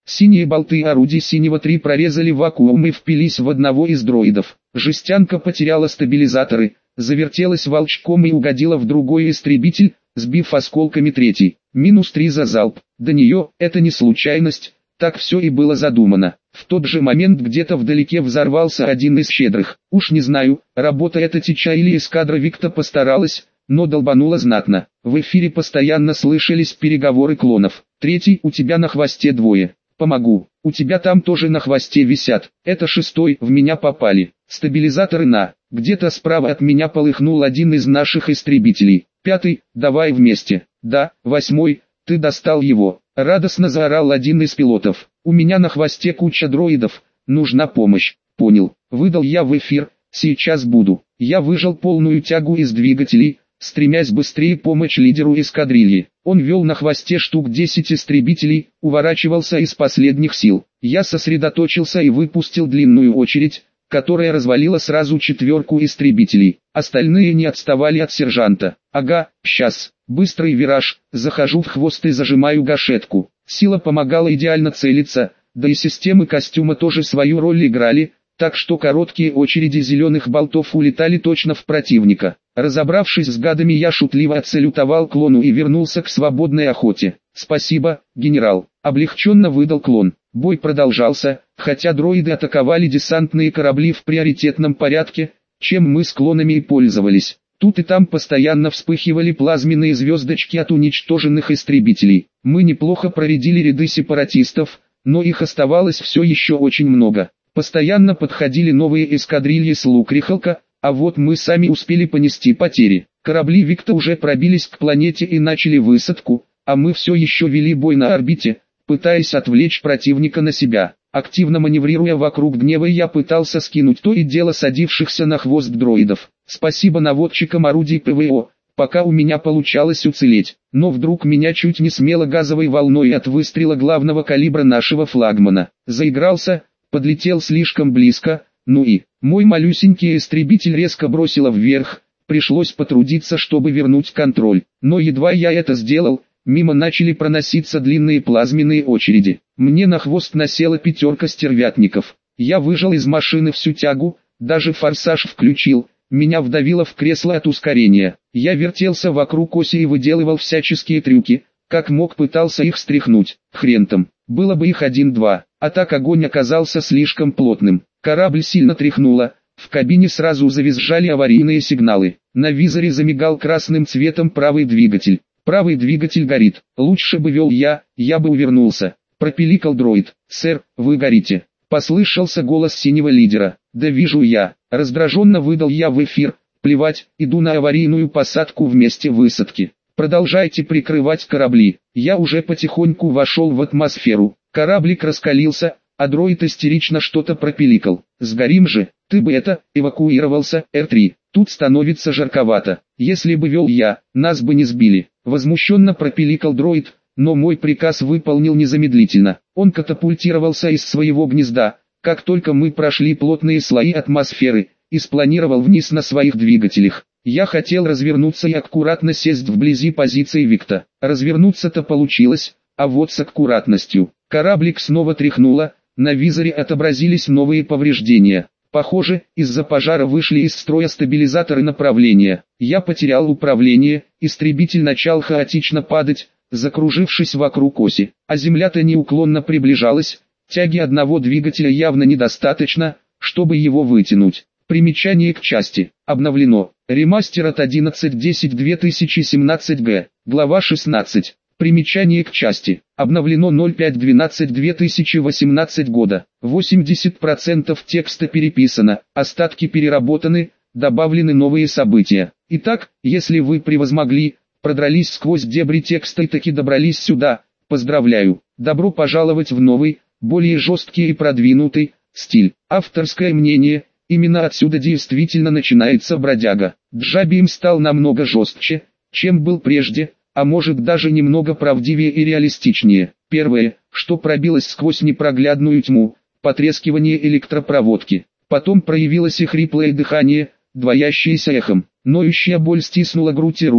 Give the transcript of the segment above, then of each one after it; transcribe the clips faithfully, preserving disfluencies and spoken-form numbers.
Синие болты орудий синего три прорезали вакуум и впились в одного из дроидов. Жестянка потеряла стабилизаторы, завертелась волчком и угодила в другой истребитель, сбив осколками третий. Минус три за залп. До нее, это не случайность, так все и было задумано. В тот же момент где-то вдалеке взорвался один из щедрых. Уж не знаю, работа это Тича или эскадра Викта постаралась, но долбануло знатно. В эфире постоянно слышались переговоры клонов. Третий, у тебя на хвосте двое. Помогу. У тебя там тоже на хвосте висят. Это шестой, в меня попали. Стабилизаторы на. Где-то справа от меня полыхнул один из наших истребителей. Пятый, давай вместе. Да, восьмой, ты достал его. Радостно заорал один из пилотов. У меня на хвосте куча дроидов, нужна помощь. Понял. Выдал я в эфир, сейчас буду. Я выжал полную тягу из двигателей, стремясь быстрее помочь лидеру эскадрильи. Он вел на хвосте штук десять истребителей, уворачивался из последних сил. Я сосредоточился и выпустил длинную очередь, которая развалила сразу четверку истребителей. Остальные не отставали от сержанта. Ага, сейчас. Быстрый вираж, захожу в хвост и зажимаю гашетку. Сила помогала идеально целиться, да и системы костюма тоже свою роль играли, так что короткие очереди зеленых болтов улетали точно в противника. Разобравшись с гадами, я шутливо отсалютовал клону и вернулся к свободной охоте. «Спасибо, генерал», — облегченно выдал клон. Бой продолжался, хотя дроиды атаковали десантные корабли в приоритетном порядке, чем мы с клонами и пользовались. Тут и там постоянно вспыхивали плазменные звездочки от уничтоженных истребителей. Мы неплохо проредили ряды сепаратистов, но их оставалось все еще очень много. Постоянно подходили новые эскадрильи с Лукрихалка, а вот мы сами успели понести потери. Корабли Викта уже пробились к планете и начали высадку, а мы все еще вели бой на орбите, пытаясь отвлечь противника на себя. Активно маневрируя вокруг гнева, я пытался скинуть то и дело садившихся на хвост дроидов. Спасибо наводчикам орудий ПВО, пока у меня получалось уцелеть. Но вдруг меня чуть не смело газовой волной от выстрела главного калибра нашего флагмана. Заигрался, подлетел слишком близко, ну и... Мой малюсенький истребитель резко бросило вверх, пришлось потрудиться, чтобы вернуть контроль. Но едва я это сделал, мимо начали проноситься длинные плазменные очереди. Мне на хвост насела пятерка стервятников. Я выжал из машины всю тягу, даже форсаж включил, меня вдавило в кресло от ускорения. Я вертелся вокруг оси и выделывал всяческие трюки, как мог пытался их стряхнуть. Хрен там, было бы их один-два, а так огонь оказался слишком плотным. Корабль сильно тряхнуло, в кабине сразу завизжали аварийные сигналы. На визоре замигал красным цветом правый двигатель. Правый двигатель горит, лучше бы вел я, я бы увернулся. Пропиликал дроид. «Сэр, вы горите». Послышался голос синего лидера. «Да вижу я». Раздраженно выдал я в эфир. «Плевать, иду на аварийную посадку вместе высадки. Продолжайте прикрывать корабли». Я уже потихоньку вошел в атмосферу. Кораблик раскалился, а дроид истерично что-то пропиликал. «Сгорим же, ты бы это, эвакуировался, Эр три. Тут становится жарковато. Если бы вел я, нас бы не сбили». Возмущенно пропиликал дроид, но мой приказ выполнил незамедлительно. Он катапультировался из своего гнезда, как только мы прошли плотные слои атмосферы, и спланировал вниз на своих двигателях. Я хотел развернуться и аккуратно сесть вблизи позиции Викта. Развернуться-то получилось, а вот с аккуратностью. Кораблик снова тряхнуло, на визоре отобразились новые повреждения. Похоже, из-за пожара вышли из строя стабилизаторы направления. Я потерял управление, истребитель начал хаотично падать, закружившись вокруг оси, а земля-то неуклонно приближалась, тяги одного двигателя явно недостаточно, чтобы его вытянуть. Примечание к части. Обновлено. Ремастер от одиннадцать десять две тысячи семнадцать гэ. Глава шестнадцать. Примечание к части. Обновлено ноль пять двенадцать две тысячи восемнадцать года. восемьдесят процентов текста переписано, остатки переработаны, добавлены новые события. Итак, если вы превозмогли, продрались сквозь дебри текста и таки добрались сюда, поздравляю. Добро пожаловать в новый, более жесткий и продвинутый стиль. Авторское мнение. Именно отсюда действительно начинается бродяга. Джабиим стал намного жестче, чем был прежде, а может даже немного правдивее и реалистичнее. Первое, что пробилось сквозь непроглядную тьму, потрескивание электропроводки. Потом проявилось и хриплое дыхание, двоящееся эхом. Ноющая боль стиснула грудь и руки,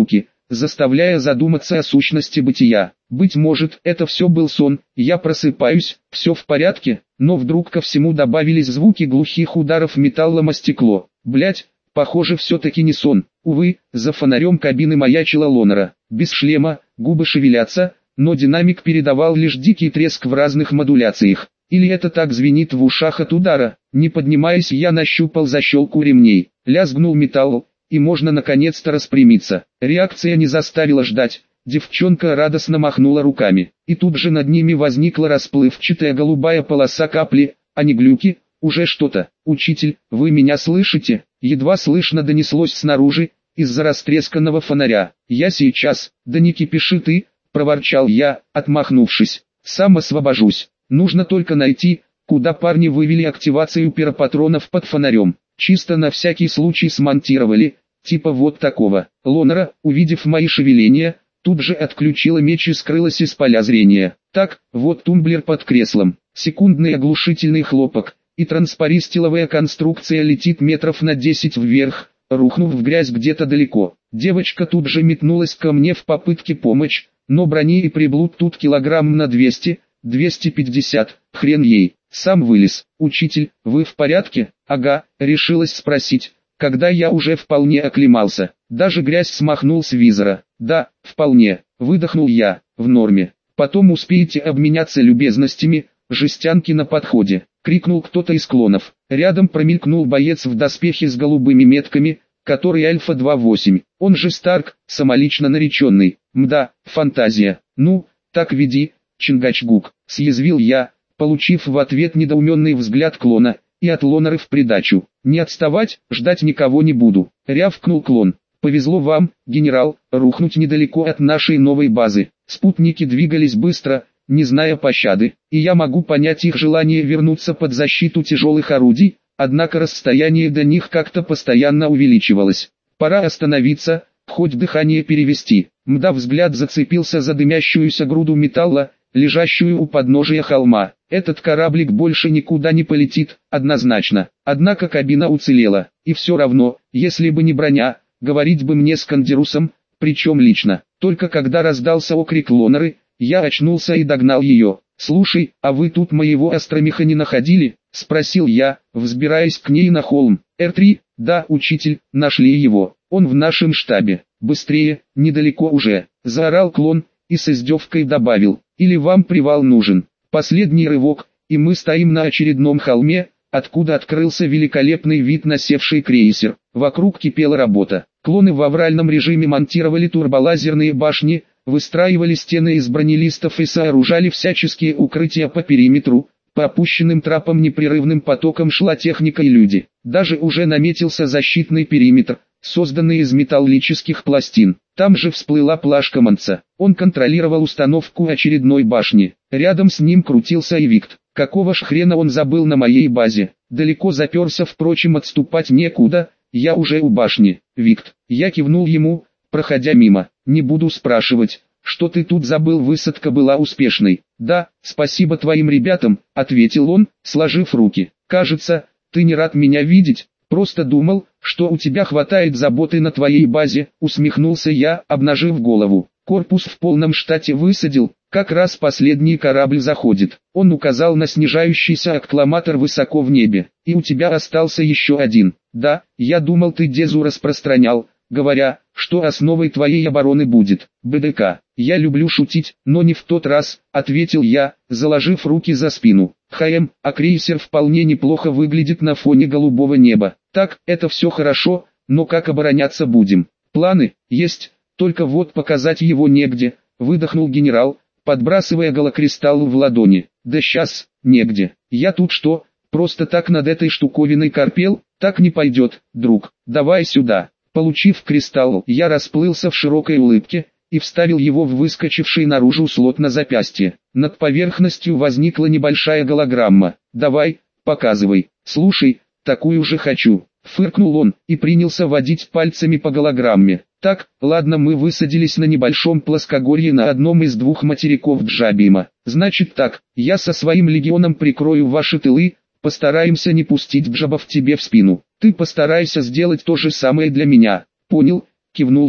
заставляя задуматься о сущности бытия. Быть может, это все был сон, я просыпаюсь, все в порядке, но вдруг ко всему добавились звуки глухих ударов металлом о стекло. Блять, похоже, все-таки не сон. Увы, за фонарем кабины маячила Лонера. Без шлема, губы шевелятся, но динамик передавал лишь дикий треск в разных модуляциях. Или это так звенит в ушах от удара? Не поднимаясь, я нащупал защелку ремней. Лязгнул металл, и можно наконец-то распрямиться. Реакция не заставила ждать. Девчонка радостно махнула руками. И тут же над ними возникла расплывчатая голубая полоса капли, а не глюки, уже что-то. «Учитель, вы меня слышите?» Едва слышно донеслось снаружи, из-за растресканного фонаря. «Я сейчас». «Да не кипиши ты», — проворчал я, отмахнувшись. «Сам освобожусь. Нужно только найти, куда парни вывели активацию пиропатронов под фонарем. Чисто на всякий случай смонтировали, типа вот такого». Лонера, увидев мои шевеления, тут же отключила меч и скрылась из поля зрения. Так, вот тумблер под креслом. Секундный оглушительный хлопок, и транспористиловая конструкция летит метров на десять вверх, рухнув в грязь где-то далеко. Девочка тут же метнулась ко мне в попытке помочь, но брони и приблуд тут килограмм на двести, двести пятьдесят, хрен ей. Сам вылез. «Учитель, вы в порядке?» «Ага», решилась спросить, когда я уже вполне оклемался. Даже грязь смахнул с визора. «Да, вполне», выдохнул я, в норме. «Потом успеете обменяться любезностями, жестянки на подходе», крикнул кто-то из клонов. Рядом промелькнул боец в доспехе с голубыми метками, который Альфа двадцать восемь, он же Старк, самолично нареченный. Мда, фантазия. «Ну, так веди, Чингачгук», съязвил я, получив в ответ недоуменный взгляд клона, и от Лонеры в придачу. «Не отставать, ждать никого не буду», рявкнул клон. «Повезло вам, генерал, рухнуть недалеко от нашей новой базы. Спутники двигались быстро, не зная пощады, и я могу понять их желание вернуться под защиту тяжелых орудий, однако расстояние до них как-то постоянно увеличивалось. Пора остановиться, хоть дыхание перевести». Мда взгляд зацепился за дымящуюся груду металла, лежащую у подножия холма. «Этот кораблик больше никуда не полетит, однозначно». Однако кабина уцелела, и все равно, если бы не броня, говорить бы мне с Кандирусом, причем лично. Только когда раздался окрик Лонеры, я очнулся и догнал ее. «Слушай, а вы тут моего астромеха не находили?» — спросил я, взбираясь к ней на холм. «Эр три, да, учитель, нашли его. Он в нашем штабе. Быстрее, недалеко уже», — заорал клон, и с издевкой добавил. «Или вам привал нужен?» Последний рывок, и мы стоим на очередном холме, откуда открылся великолепный вид на севший крейсер. Вокруг кипела работа. Клоны в авральном режиме монтировали турболазерные башни, выстраивали стены из бронелистов и сооружали всяческие укрытия по периметру. По опущенным трапам непрерывным потоком шла техника и люди. Даже уже наметился защитный периметр, созданный из металлических пластин. Там же всплыла плашка Манца. Он контролировал установку очередной башни. Рядом с ним крутился и Викт. Какого ж хрена он забыл на моей базе? Далеко заперся, впрочем, отступать некуда, я уже у башни. «Викт», я кивнул ему, проходя мимо. «Не буду спрашивать, что ты тут забыл, высадка была успешной». «Да, спасибо твоим ребятам», ответил он, сложив руки. «Кажется, ты не рад меня видеть, просто думал, что у тебя хватает заботы на твоей базе», усмехнулся я, обнажив голову. «Корпус в полном штате высадил, как раз последний корабль заходит». Он указал на снижающийся аккламатор высоко в небе. «И у тебя остался еще один». «Да, я думал, ты Дезу распространял, говоря, что основой твоей обороны будет БДК». «Я люблю шутить, но не в тот раз», ответил я, заложив руки за спину. «ХМ, а крейсер вполне неплохо выглядит на фоне голубого неба. Так, это все хорошо, но как обороняться будем?» «Планы есть, только вот показать его негде», выдохнул генерал, подбрасывая голокристалл в ладони. «Да щас, негде. Я тут что, просто так над этой штуковиной корпел? Так не пойдет, друг. Давай сюда». Получив кристалл, я расплылся в широкой улыбке и вставил его в выскочивший наружу слот на запястье. Над поверхностью возникла небольшая голограмма. «Давай, показывай». «Слушай, такую же хочу», фыркнул он и принялся водить пальцами по голограмме. «Так, ладно, мы высадились на небольшом плоскогорье на одном из двух материков Джабима. Значит так, я со своим легионом прикрою ваши тылы, постараемся не пустить джабов тебе в спину. Ты постарайся сделать то же самое для меня». «Понял», кивнул я.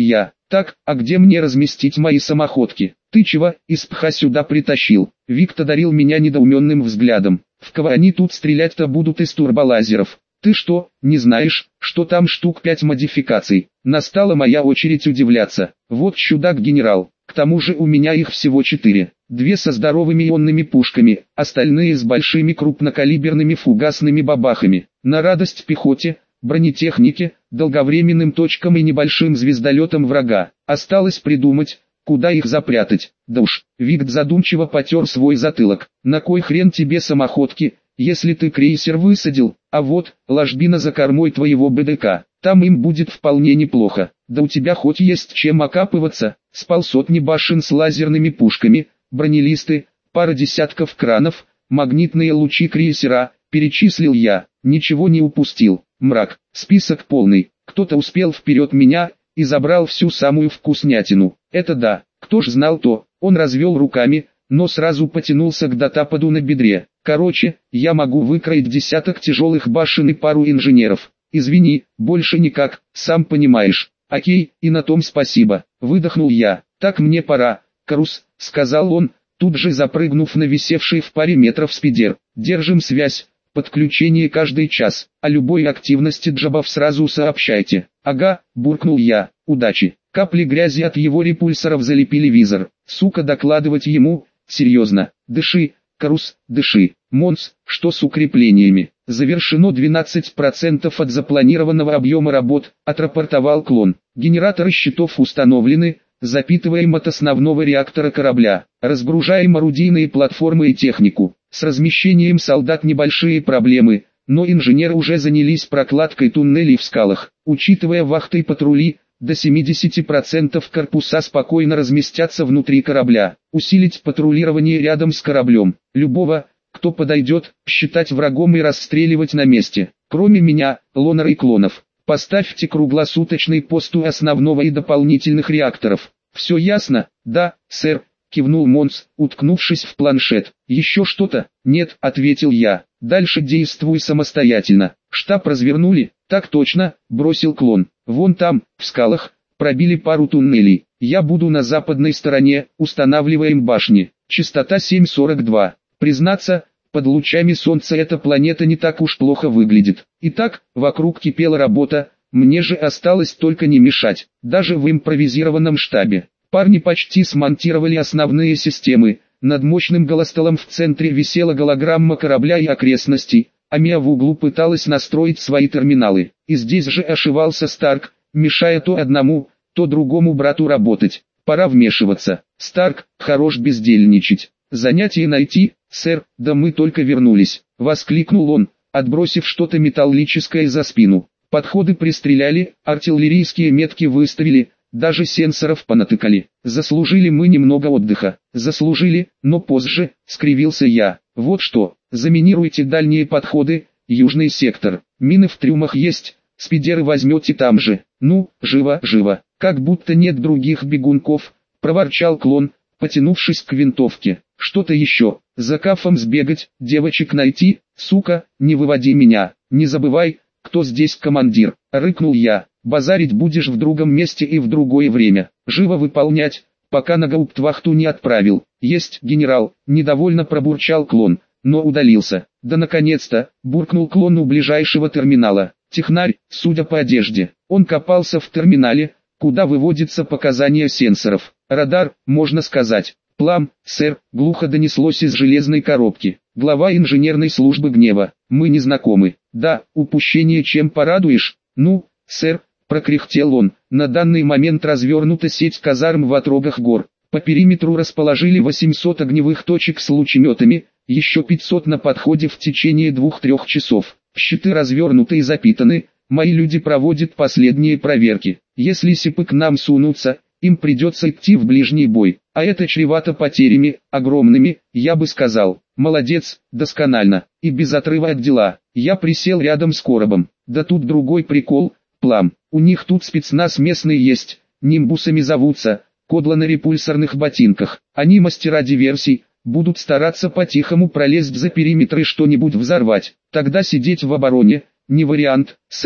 Так, а где мне разместить мои самоходки? Ты чего, из пха сюда притащил? Виктор одарил меня недоуменным взглядом. В кого они тут стрелять-то будут из турболазеров? Ты что, не знаешь, что там штук пять модификаций? Настала моя очередь удивляться. Вот чудак-генерал. К тому же у меня их всего четыре. Две со здоровыми ионными пушками, остальные с большими крупнокалиберными фугасными бабахами. На радость пехоте, бронетехнике, долговременным точкам и небольшим звездолетам врага. Осталось придумать, куда их запрятать. Да уж, Викт задумчиво потер свой затылок. На кой хрен тебе самоходки, если ты крейсер высадил, а вот, ложбина за кормой твоего БДК, там им будет вполне неплохо. Да у тебя хоть есть чем окапываться, с полсотни башен с лазерными пушками, бронелисты, пара десятков кранов, магнитные лучи крейсера, перечислил я, ничего не упустил. Мрак, список полный, кто-то успел вперед меня и забрал всю самую вкуснятину. Это да, кто ж знал-то, он развел руками, но сразу потянулся к датападу на бедре. Короче, я могу выкроить десяток тяжелых башен и пару инженеров. Извини, больше никак, сам понимаешь. Окей, и на том спасибо, выдохнул я. Так мне пора, Карус, сказал он, тут же запрыгнув на висевший в паре метров спидер. Держим связь, подключение каждый час, о любой активности джабов сразу сообщайте. Ага, буркнул я, удачи. Капли грязи от его репульсоров залепили визор. Сука, докладывать ему, серьезно, дыши, Карус, дыши. Монс, что с укреплениями? Завершено двенадцать процентов от запланированного объема работ, отрапортовал клон. Генераторы щитов установлены, запитываем от основного реактора корабля, разгружаем орудийные платформы и технику. С размещением солдат небольшие проблемы, но инженеры уже занялись прокладкой туннелей в скалах. Учитывая вахты и патрули, до семидесяти процентов корпуса спокойно разместятся внутри корабля. Усилить патрулирование рядом с кораблем. Любого, кто подойдет, считать врагом и расстреливать на месте. Кроме меня, лонера и клонов. Поставьте круглосуточный пост у основного и дополнительных реакторов. Все ясно? Да, сэр, кивнул Монс, уткнувшись в планшет. Еще что-то? Нет, ответил я. Дальше действуй самостоятельно. Штаб развернули? Так точно, бросил клон. Вон там, в скалах, пробили пару туннелей. Я буду на западной стороне, устанавливаем башни. Частота семь сорок два. Признаться, под лучами солнца эта планета не так уж плохо выглядит. Итак, вокруг кипела работа, мне же осталось только не мешать. Даже в импровизированном штабе. Парни почти смонтировали основные системы. Над мощным голостолом в центре висела голограмма корабля и окрестностей, а Мия в углу пыталась настроить свои терминалы. И здесь же ошивался Старк, мешая то одному, то другому брату работать. Пора вмешиваться. Старк, хорош бездельничать. Занятие найти, сэр, да мы только вернулись. Воскликнул он, отбросив что-то металлическое за спину. Подходы пристреляли, артиллерийские метки выставили, даже сенсоров понатыкали. Заслужили мы немного отдыха. Заслужили, но позже, скривился я. Вот что, заминируйте дальние подходы, южный сектор. Мины в трюмах есть, спидеры возьмете там же. Ну, живо, живо. Как будто нет других бегунков, проворчал клон, потянувшись к винтовке. Что-то еще, за кафом сбегать, девочек найти, сука, не выводи меня. Не забывай, кто здесь командир, рыкнул я. Базарить будешь в другом месте и в другое время. Живо выполнять, пока на гауптвахту не отправил. Есть, генерал, недовольно пробурчал клон, но удалился. Да наконец-то, буркнул клон у ближайшего терминала. Технарь, судя по одежде, он копался в терминале, куда выводятся показания сенсоров. Радар, можно сказать. Плам, сэр, глухо донеслось из железной коробки. Глава инженерной службы гнева. Мы не знакомы. Да, упущение чем порадуешь? Ну, сэр, прокряхтел он. На данный момент развернута сеть казарм в отрогах гор. По периметру расположили восемьсот огневых точек с лучеметами, еще пятьсот на подходе в течение двух-трех часов. Щиты развернуты и запитаны, мои люди проводят последние проверки. Если сипы к нам сунутся, им придется идти в ближний бой, а это чревато потерями, огромными, я бы сказал. Молодец, досконально, и без отрыва от дела. Я присел рядом с коробом. Да тут другой прикол, Плам, у них тут спецназ местный есть, нимбусами зовутся, кодло на репульсорных ботинках. Они мастера диверсий, будут стараться по-тихому пролезть за периметр и что-нибудь взорвать. Тогда сидеть в обороне, не вариант, сэр,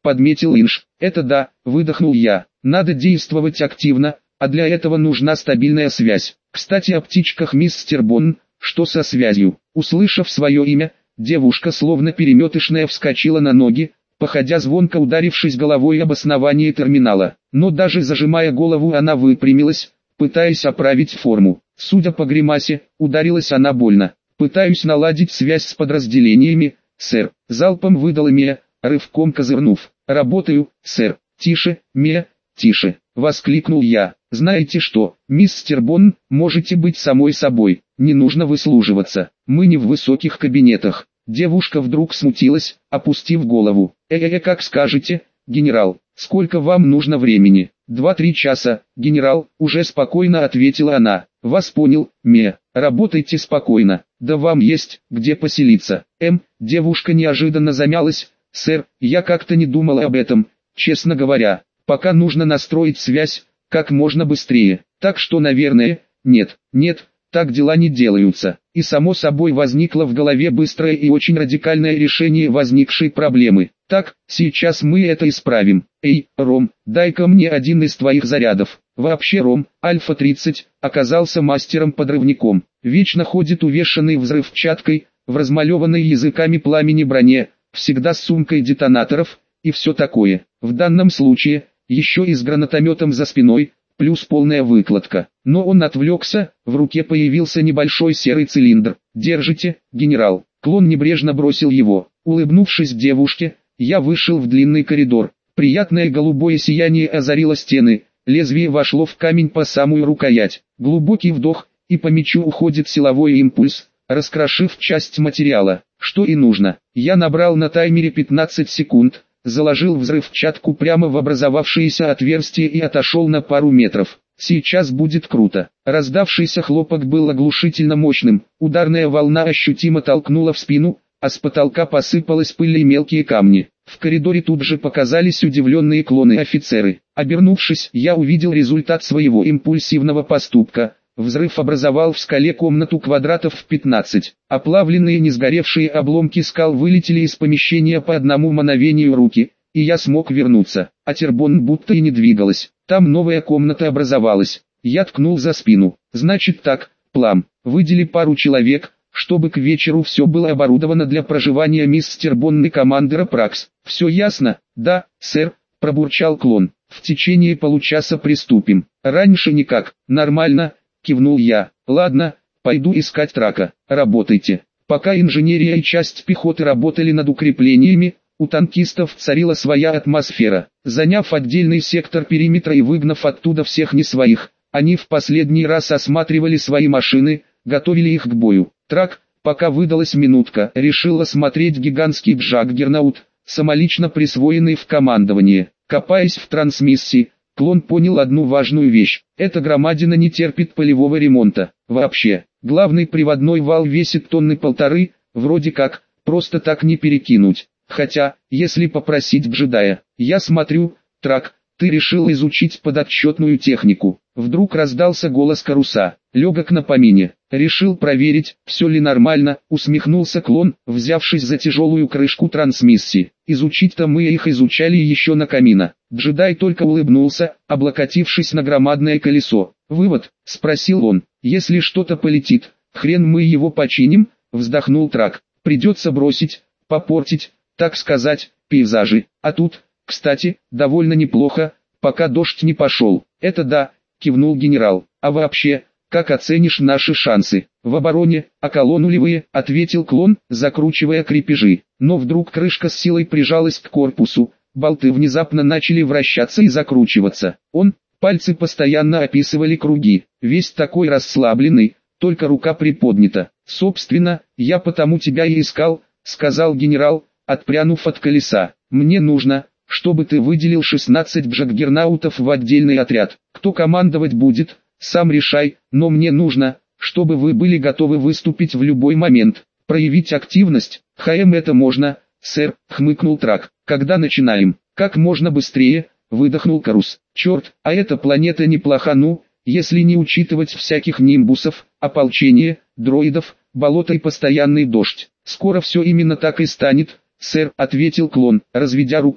подметил Инж. Это да, выдохнул я. Надо действовать активно, а для этого нужна стабильная связь. Кстати, о птичках, мистер Бонн, что со связью? Услышав свое имя, девушка словно переметышная вскочила на ноги, походя звонко ударившись головой об основание терминала. Но даже зажимая голову она выпрямилась, пытаясь оправить форму. Судя по гримасе, ударилась она больно. «Пытаюсь наладить связь с подразделениями, сэр», — залпом выдала Мия, рывком козырнув. «Работаю, сэр». «Тише, Мия, тише», — воскликнул я. «Знаете что, мистер Бонн, можете быть самой собой, не нужно выслуживаться, мы не в высоких кабинетах». Девушка вдруг смутилась, опустив голову. «Э-э-э, как скажете, генерал, сколько вам нужно времени?» «Два-три часа, генерал», — уже спокойно ответила она. «Вас понял, Мия, работайте спокойно, да вам есть, где поселиться». М, девушка неожиданно замялась. «Сэр, я как-то не думала об этом, честно говоря. Пока нужно настроить связь, как можно быстрее. Так что, наверное, нет, нет, так дела не делаются». И само собой возникло в голове быстрое и очень радикальное решение возникшей проблемы. «Так, сейчас мы это исправим. Эй, Ром, дай-ка мне один из твоих зарядов». Вообще Ром, Альфа тридцать, оказался мастером-подрывником. Вечно ходит увешанный взрывчаткой, в размалеванной языками пламени броне, всегда с сумкой детонаторов, и все такое. В данном случае, еще и с гранатометом за спиной, плюс полная выкладка. Но он отвлекся, в руке появился небольшой серый цилиндр. «Держите, генерал». Клон небрежно бросил его. Улыбнувшись девушке, я вышел в длинный коридор. Приятное голубое сияние озарило стены, лезвие вошло в камень по самую рукоять. Глубокий вдох, и по мечу уходит силовой импульс, раскрошив часть материала. Что и нужно. Я набрал на таймере пятнадцать секунд, заложил взрывчатку прямо в образовавшееся отверстие и отошел на пару метров. Сейчас будет круто. Раздавшийся хлопок был оглушительно мощным, ударная волна ощутимо толкнула в спину, а с потолка посыпалась пыль и мелкие камни. В коридоре тут же показались удивленные клоны-офицеры. Обернувшись, я увидел результат своего импульсивного поступка. Взрыв образовал в скале комнату квадратов в пятнадцать. Оплавленные несгоревшие обломки скал вылетели из помещения по одному мановению руки, и я смог вернуться. А Тербон будто и не двигалась. Там новая комната образовалась. Я ткнул за спину. «Значит так, Плам, выдели пару человек, чтобы к вечеру все было оборудовано для проживания мистер Бонн и командира Пракс». «Все ясно?» «Да, сэр», — пробурчал клон. «В течение получаса приступим». «Раньше никак». «Нормально», — кивнул я. «Ладно, пойду искать Трака. Работайте». Пока инженерия и часть пехоты работали над укреплениями, у танкистов царила своя атмосфера. Заняв отдельный сектор периметра и выгнав оттуда всех не своих, они в последний раз осматривали свои машины, готовили их к бою. Трак, пока выдалась минутка, решил осмотреть гигантский Джаггернаут, самолично присвоенный в командование. Копаясь в трансмиссии, клон понял одну важную вещь. Эта громадина не терпит полевого ремонта. Вообще, главный приводной вал весит тонны полторы, вроде как, просто так не перекинуть. Хотя, если попросить джедая, я смотрю, Трак, ты решил изучить подотчетную технику. Вдруг раздался голос Каруса. Легок на помине. Решил проверить, все ли нормально, усмехнулся клон, взявшись за тяжелую крышку трансмиссии. Изучить-то мы их изучали еще на камина. Джедай только улыбнулся, облокотившись на громадное колесо. «Вывод?» — спросил он. «Если что-то полетит, хрен мы его починим?» — вздохнул Трак. «Придется бросить, попортить, так сказать, пейзажи. А тут, кстати, довольно неплохо, пока дождь не пошел». «Это да», — кивнул генерал. «А вообще, как оценишь наши шансы?» «В обороне, а колонн нулевые», — ответил клон, закручивая крепежи. Но вдруг крышка с силой прижалась к корпусу, болты внезапно начали вращаться и закручиваться. Он, пальцы постоянно описывали круги, весь такой расслабленный, только рука приподнята. «Собственно, я потому тебя и искал», — сказал генерал, отпрянув от колеса. «Мне нужно, чтобы ты выделил шестнадцать джаггернаутов в отдельный отряд. Кто командовать будет, сам решай, но мне нужно, чтобы вы были готовы выступить в любой момент, проявить активность». «ХМ это можно, сэр», — хмыкнул Трак. «Когда начинаем?» «Как можно быстрее», — выдохнул Карус. «Черт, а эта планета неплоха, ну, если не учитывать всяких нимбусов, ополчение, дроидов, болото и постоянный дождь». «Скоро все именно так и станет, сэр», — ответил клон, разведя руками.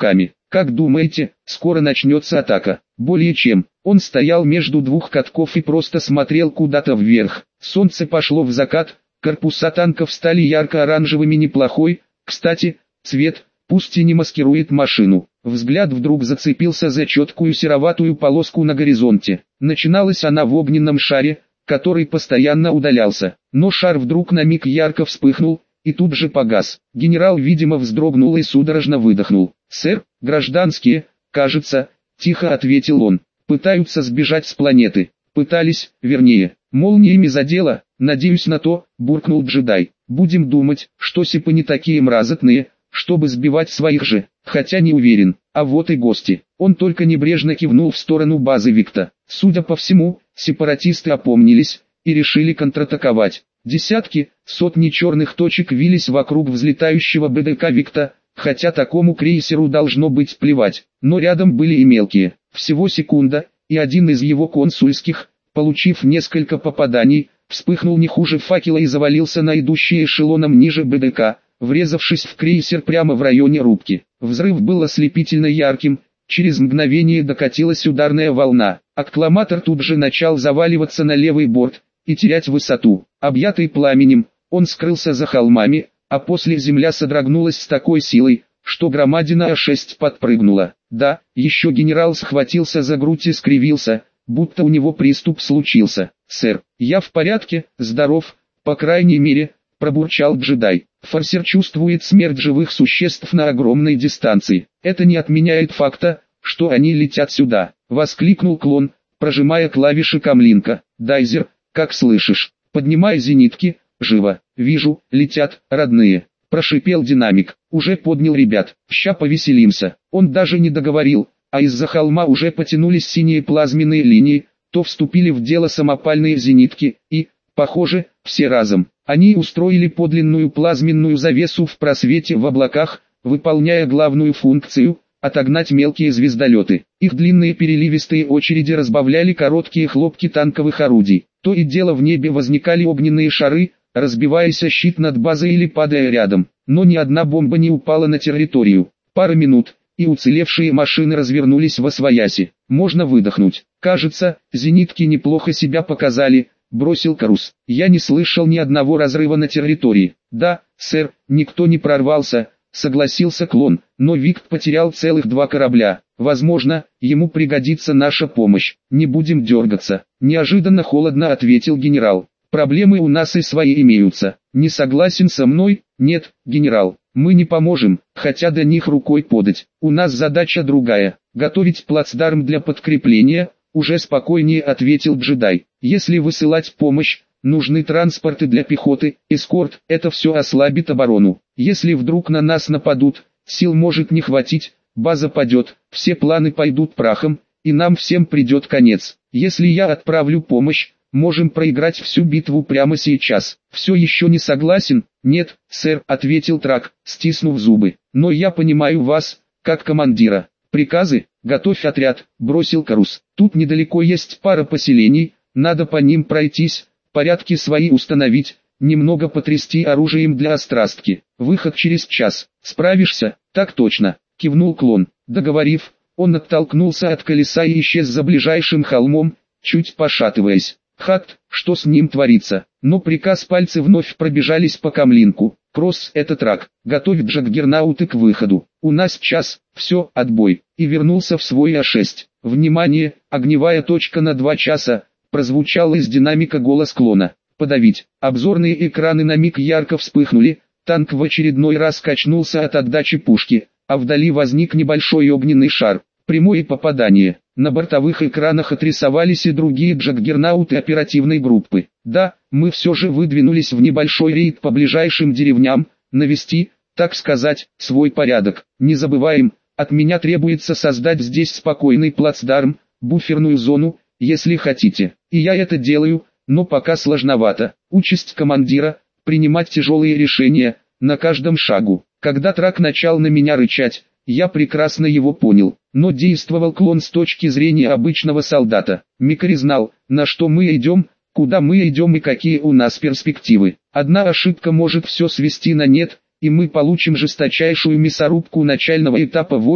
Как думаете, скоро начнется атака? Более чем. Он стоял между двух катков и просто смотрел куда-то вверх. Солнце пошло в закат, корпуса танков стали ярко-оранжевыми. Неплохой, кстати, цвет, пусть и не маскирует машину. Взгляд вдруг зацепился за четкую сероватую полоску на горизонте. Начиналась она в огненном шаре, который постоянно удалялся. Но шар вдруг на миг ярко вспыхнул, и тут же погас. Генерал, видимо, вздрогнул и судорожно выдохнул. «Сэр, гражданские, кажется», — тихо ответил он, — «пытаются сбежать с планеты». «Пытались, вернее, молниями задело, надеюсь на то», — буркнул джедай. «Будем думать, что сипы не такие мразотные, чтобы сбивать своих же, хотя не уверен. А вот и гости». Он только небрежно кивнул в сторону базы Викта. Судя по всему, сепаратисты опомнились и решили контратаковать. Десятки, сотни черных точек вились вокруг взлетающего БДК Викта, хотя такому крейсеру должно быть плевать. Но рядом были и мелкие. Всего секунда, и один из его консульских, получив несколько попаданий, вспыхнул не хуже факела и завалился на идущий эшелоном ниже БДК, врезавшись в крейсер прямо в районе рубки. Взрыв был ослепительно ярким, через мгновение докатилась ударная волна. Аккламатор тут же начал заваливаться на левый борт и терять высоту. Объятый пламенем, он скрылся за холмами, а после земля содрогнулась с такой силой, что громадина А шесть подпрыгнула. Да, еще генерал схватился за грудь и скривился, будто у него приступ случился. «Сэр, я в порядке, здоров, по крайней мере», — пробурчал джедай. «Форсер чувствует смерть живых существ на огромной дистанции. Это не отменяет факта, что они летят сюда», — воскликнул клон, прожимая клавиши камлинка. «Дайзер, как слышишь? Поднимай зенитки, живо». «Вижу, летят, родные», — прошипел динамик. «Уже поднял ребят, ща повеселимся». Он даже не договорил, а из-за холма уже потянулись синие плазменные линии, то вступили в дело самопальные зенитки, и, похоже, все разом. Они устроили подлинную плазменную завесу в просвете в облаках, выполняя главную функцию – отогнать мелкие звездолеты. Их длинные переливистые очереди разбавляли короткие хлопки танковых орудий. То и дело в небе возникали огненные шары, разбиваясь о щит над базой или падая рядом. Но ни одна бомба не упала на территорию. Пара минут, и уцелевшие машины развернулись восвояси. Можно выдохнуть. «Кажется, зенитки неплохо себя показали», — бросил Карус. «Я не слышал ни одного разрыва на территории». «Да, сэр, никто не прорвался», — согласился клон, «но Викт потерял целых два корабля. Возможно, ему пригодится наша помощь. Не будем дергаться». Неожиданно холодно ответил генерал. «Проблемы у нас и свои имеются». «Не согласен со мной?» «Нет, генерал, мы не поможем, хотя до них рукой подать. У нас задача другая — готовить плацдарм для подкрепления», — уже спокойнее ответил джедай. «Если высылать помощь, нужны транспорты для пехоты, эскорт, это все ослабит оборону. Если вдруг на нас нападут, сил может не хватить, база падет, все планы пойдут прахом, и нам всем придет конец. Если я отправлю помощь, можем проиграть всю битву прямо сейчас». «Все еще не согласен?» «Нет, сэр», — ответил Трак, стиснув зубы. «Но я понимаю вас, как командира. Приказы? Готовь отряд», — бросил Карус. «Тут недалеко есть пара поселений, надо по ним пройтись, порядки свои установить, немного потрясти оружием для острастки. Выход через час. Справишься?» «Так точно», — кивнул клон. Договорив, он оттолкнулся от колеса и исчез за ближайшим холмом, чуть пошатываясь. Хат, что с ним творится? Но приказ пальцы вновь пробежались по камлинку. «Кросс, это Трак, готовь джаггернауты к выходу. У нас час, все, отбой». И вернулся в свой А шесть. «Внимание, огневая точка на два часа», прозвучал из динамика голос клона. «Подавить». Обзорные экраны на миг ярко вспыхнули, танк в очередной раз качнулся от отдачи пушки, а вдали возник небольшой огненный шар. Прямое попадание. На бортовых экранах отрисовались и другие джаггернауты оперативной группы. Да, мы все же выдвинулись в небольшой рейд по ближайшим деревням, навести, так сказать, свой порядок. Не забываем, от меня требуется создать здесь спокойный плацдарм, буферную зону, если хотите. И я это делаю, но пока сложновато. Участь командира – принимать тяжелые решения, на каждом шагу. Когда Трак начал на меня рычать, я прекрасно его понял, но действовал клон с точки зрения обычного солдата. Микари знал, на что мы идем, куда мы идем и какие у нас перспективы. Одна ошибка может все свести на нет, и мы получим жесточайшую мясорубку начального этапа войны,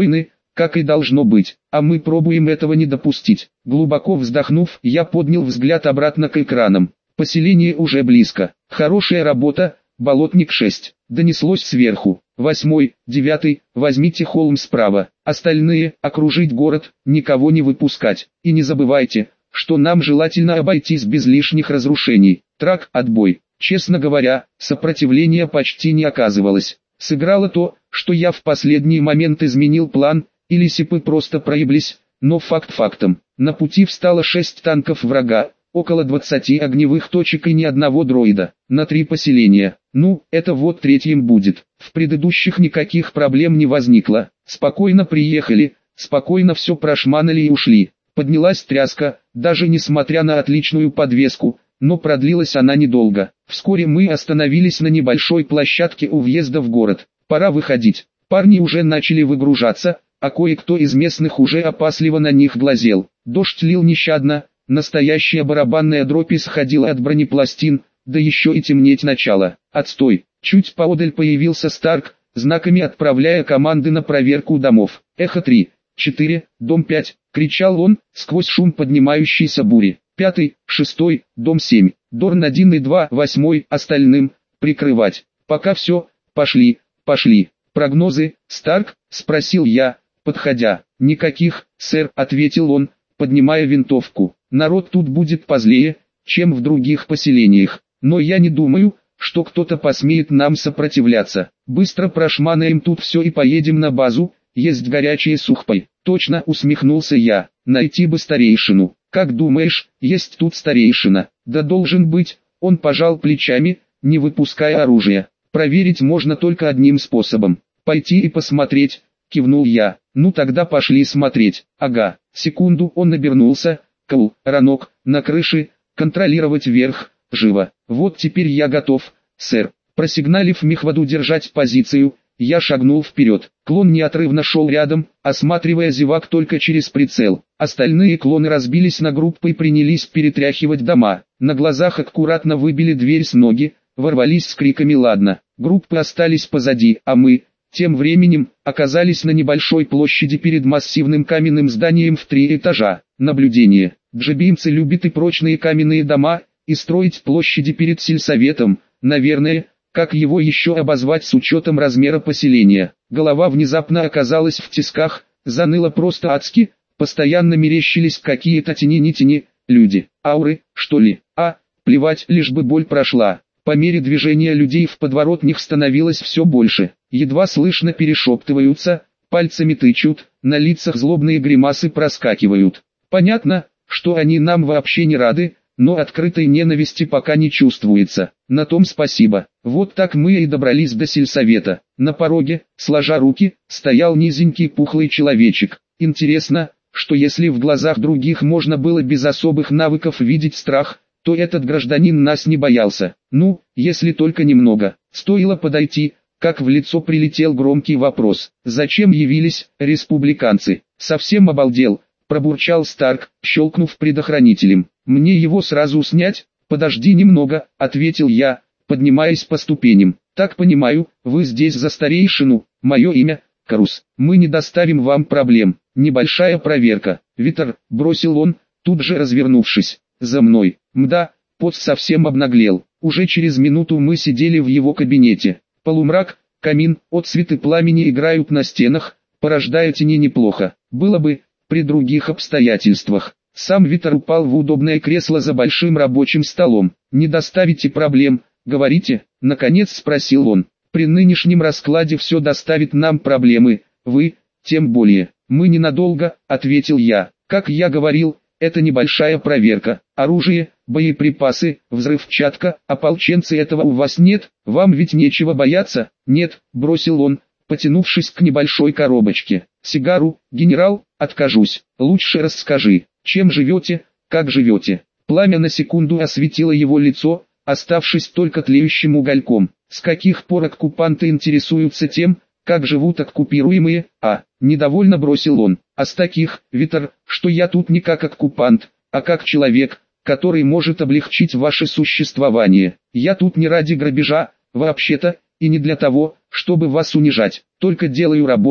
как и должно быть, а мы пробуем этого не допустить. Глубоко вздохнув, я поднял взгляд обратно к экранам. Поселение уже близко. Хорошая работа, болотник шесть. Донеслось сверху. Восьмой, девятый, возьмите холм справа. Остальные, окружить город, никого не выпускать. И не забывайте, что нам желательно обойтись без лишних разрушений. Трак, отбой. Честно говоря, сопротивления почти не оказывалось. Сыграло то, что я в последний момент изменил план, или сипы просто проеблись, но факт фактом. На пути встало шесть танков врага, около двадцати огневых точек и ни одного дроида, на три поселения. Ну, это вот третьим будет. В предыдущих никаких проблем не возникло. Спокойно приехали, спокойно все прошманали и ушли. Поднялась тряска, даже несмотря на отличную подвеску, но продлилась она недолго. Вскоре мы остановились на небольшой площадке у въезда в город. Пора выходить. Парни уже начали выгружаться, а кое-кто из местных уже опасливо на них глазел. Дождь лил нещадно, настоящая барабанная дробь исходила от бронепластин, да еще и темнеть начало. Отстой. Чуть поодаль появился Старк, знаками отправляя команды на проверку домов. Эхо три, четыре, дом пять, кричал он, сквозь шум поднимающейся бури. Пятый, шестой, дом семь, Дорн один и два, восьмой, остальным, прикрывать. Пока все, пошли, пошли. Прогнозы, Старк, спросил я, подходя. Никаких, сэр, ответил он, поднимая винтовку. Народ тут будет позлее, чем в других поселениях. Но я не думаю, что кто-то посмеет нам сопротивляться. Быстро прошманаем тут все и поедем на базу, есть горячие сухпай. Точно, усмехнулся я, найти бы старейшину. Как думаешь, есть тут старейшина? Да должен быть. Он пожал плечами, не выпуская оружия. Проверить можно только одним способом. Пойти и посмотреть, кивнул я. Ну тогда пошли смотреть. Ага, секунду он обернулся. Кл, ранок, на крыше, контролировать верх, живо. Вот теперь я готов, сэр. Просигналив мехводу держать позицию, я шагнул вперед. Клон неотрывно шел рядом, осматривая зевак только через прицел. Остальные клоны разбились на группы и принялись перетряхивать дома. На глазах аккуратно выбили дверь с ноги, ворвались с криками «Ладно!». Группы остались позади, а мы, тем временем, оказались на небольшой площади перед массивным каменным зданием в три этажа. Наблюдение. Джебимцы любят и прочные каменные дома, и строить площади перед сельсоветом, наверное, как его еще обозвать с учетом размера поселения. Голова внезапно оказалась в тисках, заныла просто адски, постоянно мерещились какие-то тени-не-тени, люди, ауры, что ли, а, плевать, лишь бы боль прошла. По мере движения людей в подворотнях становилось все больше, едва слышно перешептываются, пальцами тычут, на лицах злобные гримасы проскакивают. Понятно, что они нам вообще не рады, но открытой ненависти пока не чувствуется. На том спасибо. Вот так мы и добрались до сельсовета. На пороге, сложа руки, стоял низенький пухлый человечек. Интересно, что если в глазах других можно было без особых навыков видеть страх, то этот гражданин нас не боялся. Ну, если только немного. Стоило подойти, как в лицо прилетел громкий вопрос. Зачем явились, республиканцы? Совсем обалдел, пробурчал Старк, щелкнув предохранителем. Мне его сразу снять? Подожди немного, ответил я, поднимаясь по ступеням. Так понимаю, вы здесь за старейшину. Мое имя Карус. Мы не доставим вам проблем. Небольшая проверка. Витер, бросил он, тут же развернувшись. За мной. Мда, пот совсем обнаглел. Уже через минуту мы сидели в его кабинете. Полумрак, камин, отцветы пламени играют на стенах, порождая тени неплохо. Было бы, при других обстоятельствах. Сам Витер упал в удобное кресло за большим рабочим столом. «Не доставите проблем, говорите?» — наконец спросил он. «При нынешнем раскладе все доставит нам проблемы, вы, тем более. Мы ненадолго», — ответил я. «Как я говорил, это небольшая проверка. Оружие, боеприпасы, взрывчатка, ополченцы этого у вас нет? Вам ведь нечего бояться?» «Нет», — бросил он, потянувшись к небольшой коробочке. «Сигару, генерал, откажусь. Лучше расскажи, чем живете, как живете?» Пламя на секунду осветило его лицо, оставшись только тлеющим угольком. «С каких пор оккупанты интересуются тем, как живут оккупируемые, а?» Недовольно бросил он. «А с таких, Витер, что я тут не как оккупант, а как человек, который может облегчить ваше существование. Я тут не ради грабежа, вообще-то, и не для того, чтобы вас унижать. Только делаю работу,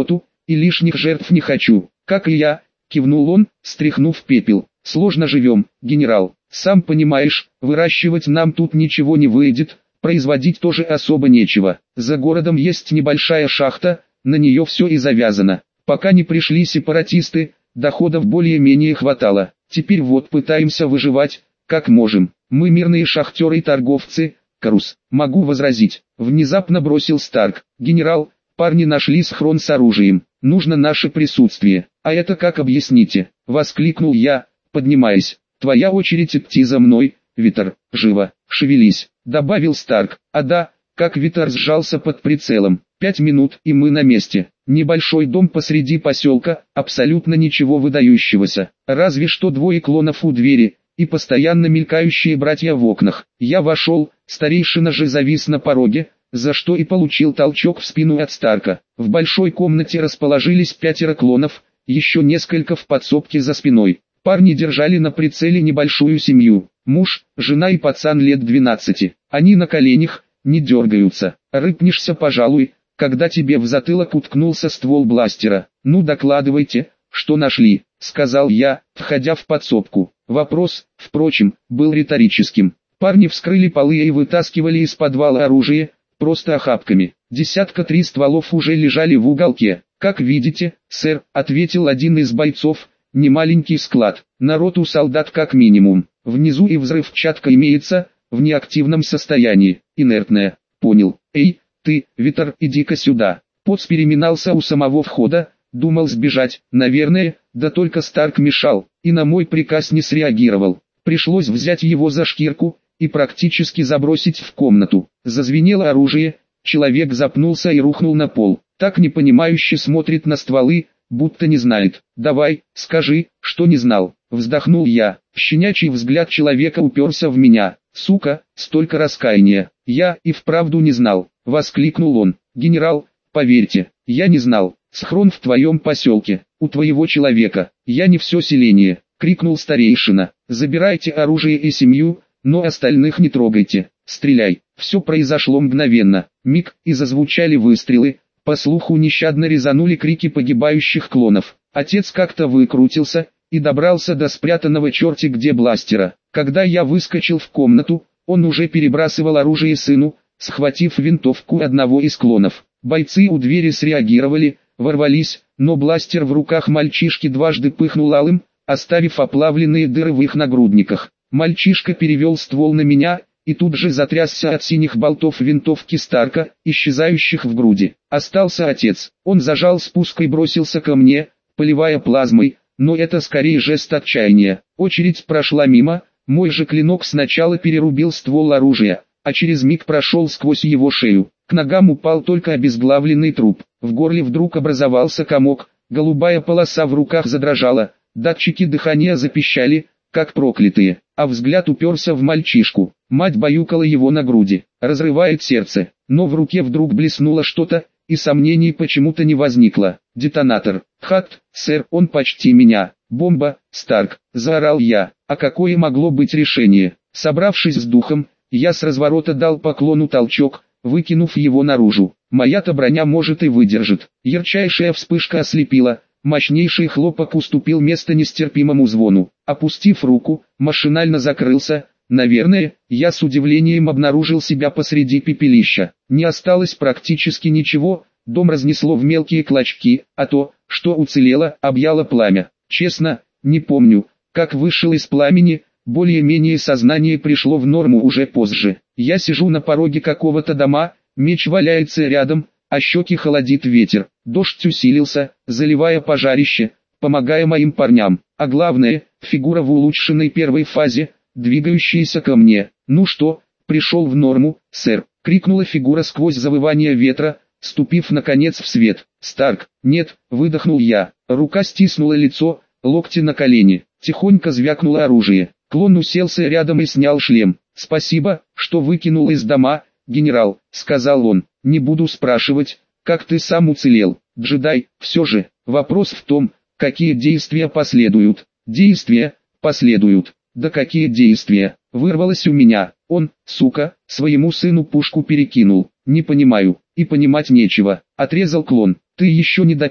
и лишних жертв не хочу. Как и я, кивнул он, стряхнув пепел. Сложно живем, генерал. Сам понимаешь, выращивать нам тут ничего не выйдет, производить тоже особо нечего. За городом есть небольшая шахта, на нее все и завязано. Пока не пришли сепаратисты, доходов более-менее хватало. Теперь вот пытаемся выживать, как можем. Мы мирные шахтеры и торговцы. Карус, могу возразить. Внезапно бросил Старк. Генерал, парни нашли схрон с оружием. Нужно наше присутствие. А это как объясните? Воскликнул я, поднимаясь. Твоя очередь идти за мной, Витер. Живо, шевелись, добавил Старк. А да, как Витер сжался под прицелом. Пять минут и мы на месте. Небольшой дом посреди поселка, абсолютно ничего выдающегося. Разве что двое клонов у двери и постоянно мелькающие братья в окнах. Я вошел, старейшина же завис на пороге, за что и получил толчок в спину от Старка. В большой комнате расположились пятеро клонов, еще несколько в подсобке за спиной. Парни держали на прицеле небольшую семью, муж, жена и пацан лет двенадцати. Они на коленях, не дергаются. Рыпнешься, пожалуй, когда тебе в затылок уткнулся ствол бластера. Ну докладывайте, что нашли, сказал я, входя в подсобку. Вопрос, впрочем, был риторическим. Парни вскрыли полы и вытаскивали из подвала оружие, просто охапками. Десятка три стволов уже лежали в уголке. Как видите, сэр, ответил один из бойцов, немаленький склад. Народ у солдат как минимум. Внизу и взрывчатка имеется, в неактивном состоянии, инертная. Понял. Эй, ты, Витер, иди-ка сюда. Потс переминался у самого входа, думал сбежать, наверное, да только Старк мешал, и на мой приказ не среагировал. Пришлось взять его за шкирку и практически забросить в комнату. Зазвенело оружие, человек запнулся и рухнул на пол. Так непонимающе смотрит на стволы, будто не знает. «Давай, скажи, что не знал», вздохнул я. Щенячий взгляд человека уперся в меня. «Сука, столько раскаяния. Я и вправду не знал», воскликнул он. «Генерал, поверьте, я не знал. Схрон в твоем поселке, у твоего человека. Я не все селение», крикнул старейшина. «Забирайте оружие и семью, но остальных не трогайте. Стреляй». Все произошло мгновенно. Миг, и зазвучали выстрелы. По слуху нещадно резанули крики погибающих клонов. Отец как-то выкрутился и добрался до спрятанного черти где бластера. Когда я выскочил в комнату, он уже перебрасывал оружие сыну, схватив винтовку одного из клонов. Бойцы у двери среагировали, ворвались, но бластер в руках мальчишки дважды пыхнул алым, оставив оплавленные дыры в их нагрудниках. Мальчишка перевел ствол на меня и тут же затрясся от синих болтов винтовки Старка, исчезающих в груди. Остался отец. Он зажал спуск и бросился ко мне, поливая плазмой, но это скорее жест отчаяния. Очередь прошла мимо, мой же клинок сначала перерубил ствол оружия, а через миг прошел сквозь его шею. К ногам упал только обезглавленный труп. В горле вдруг образовался комок, голубая полоса в руках задрожала, датчики дыхания запищали, как проклятые, а взгляд уперся в мальчишку. Мать баюкала его на груди, разрывает сердце, но в руке вдруг блеснуло что-то, и сомнений почему-то не возникло. Детонатор. Хат, сэр, он почти меня. Бомба, Старк, заорал я. А какое могло быть решение? Собравшись с духом, я с разворота дал поклону толчок, выкинув его наружу. Моя-то броня может и выдержит. Ярчайшая вспышка ослепила, мощнейший хлопок уступил место нестерпимому звону. Опустив руку, машинально закрылся. Наверное, я с удивлением обнаружил себя посреди пепелища. Не осталось практически ничего, дом разнесло в мелкие клочки, а то, что уцелело, объяло пламя. Честно, не помню, как вышел из пламени, более-менее сознание пришло в норму уже позже. Я сижу на пороге какого-то дома, меч валяется рядом, а щеки холодит ветер. Дождь усилился, заливая пожарище, помогая моим парням. А главное, фигура в улучшенной первой фазе, двигающаяся ко мне. «Ну что, пришел в норму, сэр?» — крикнула фигура сквозь завывание ветра, ступив наконец в свет. «Старк, нет!» — выдохнул я. Рука стиснула лицо, локти на колени. Тихонько звякнуло оружие. Клон уселся рядом и снял шлем. «Спасибо, что выкинул из дома, генерал», — сказал он. «Не буду спрашивать, как ты сам уцелел, джедай. Все же, вопрос в том, какие действия последуют». «Действия последуют. Да какие действия?» — вырвалось у меня. «Он, сука, своему сыну пушку перекинул». «Не понимаю, и понимать нечего», — отрезал клон. «Ты еще не допер,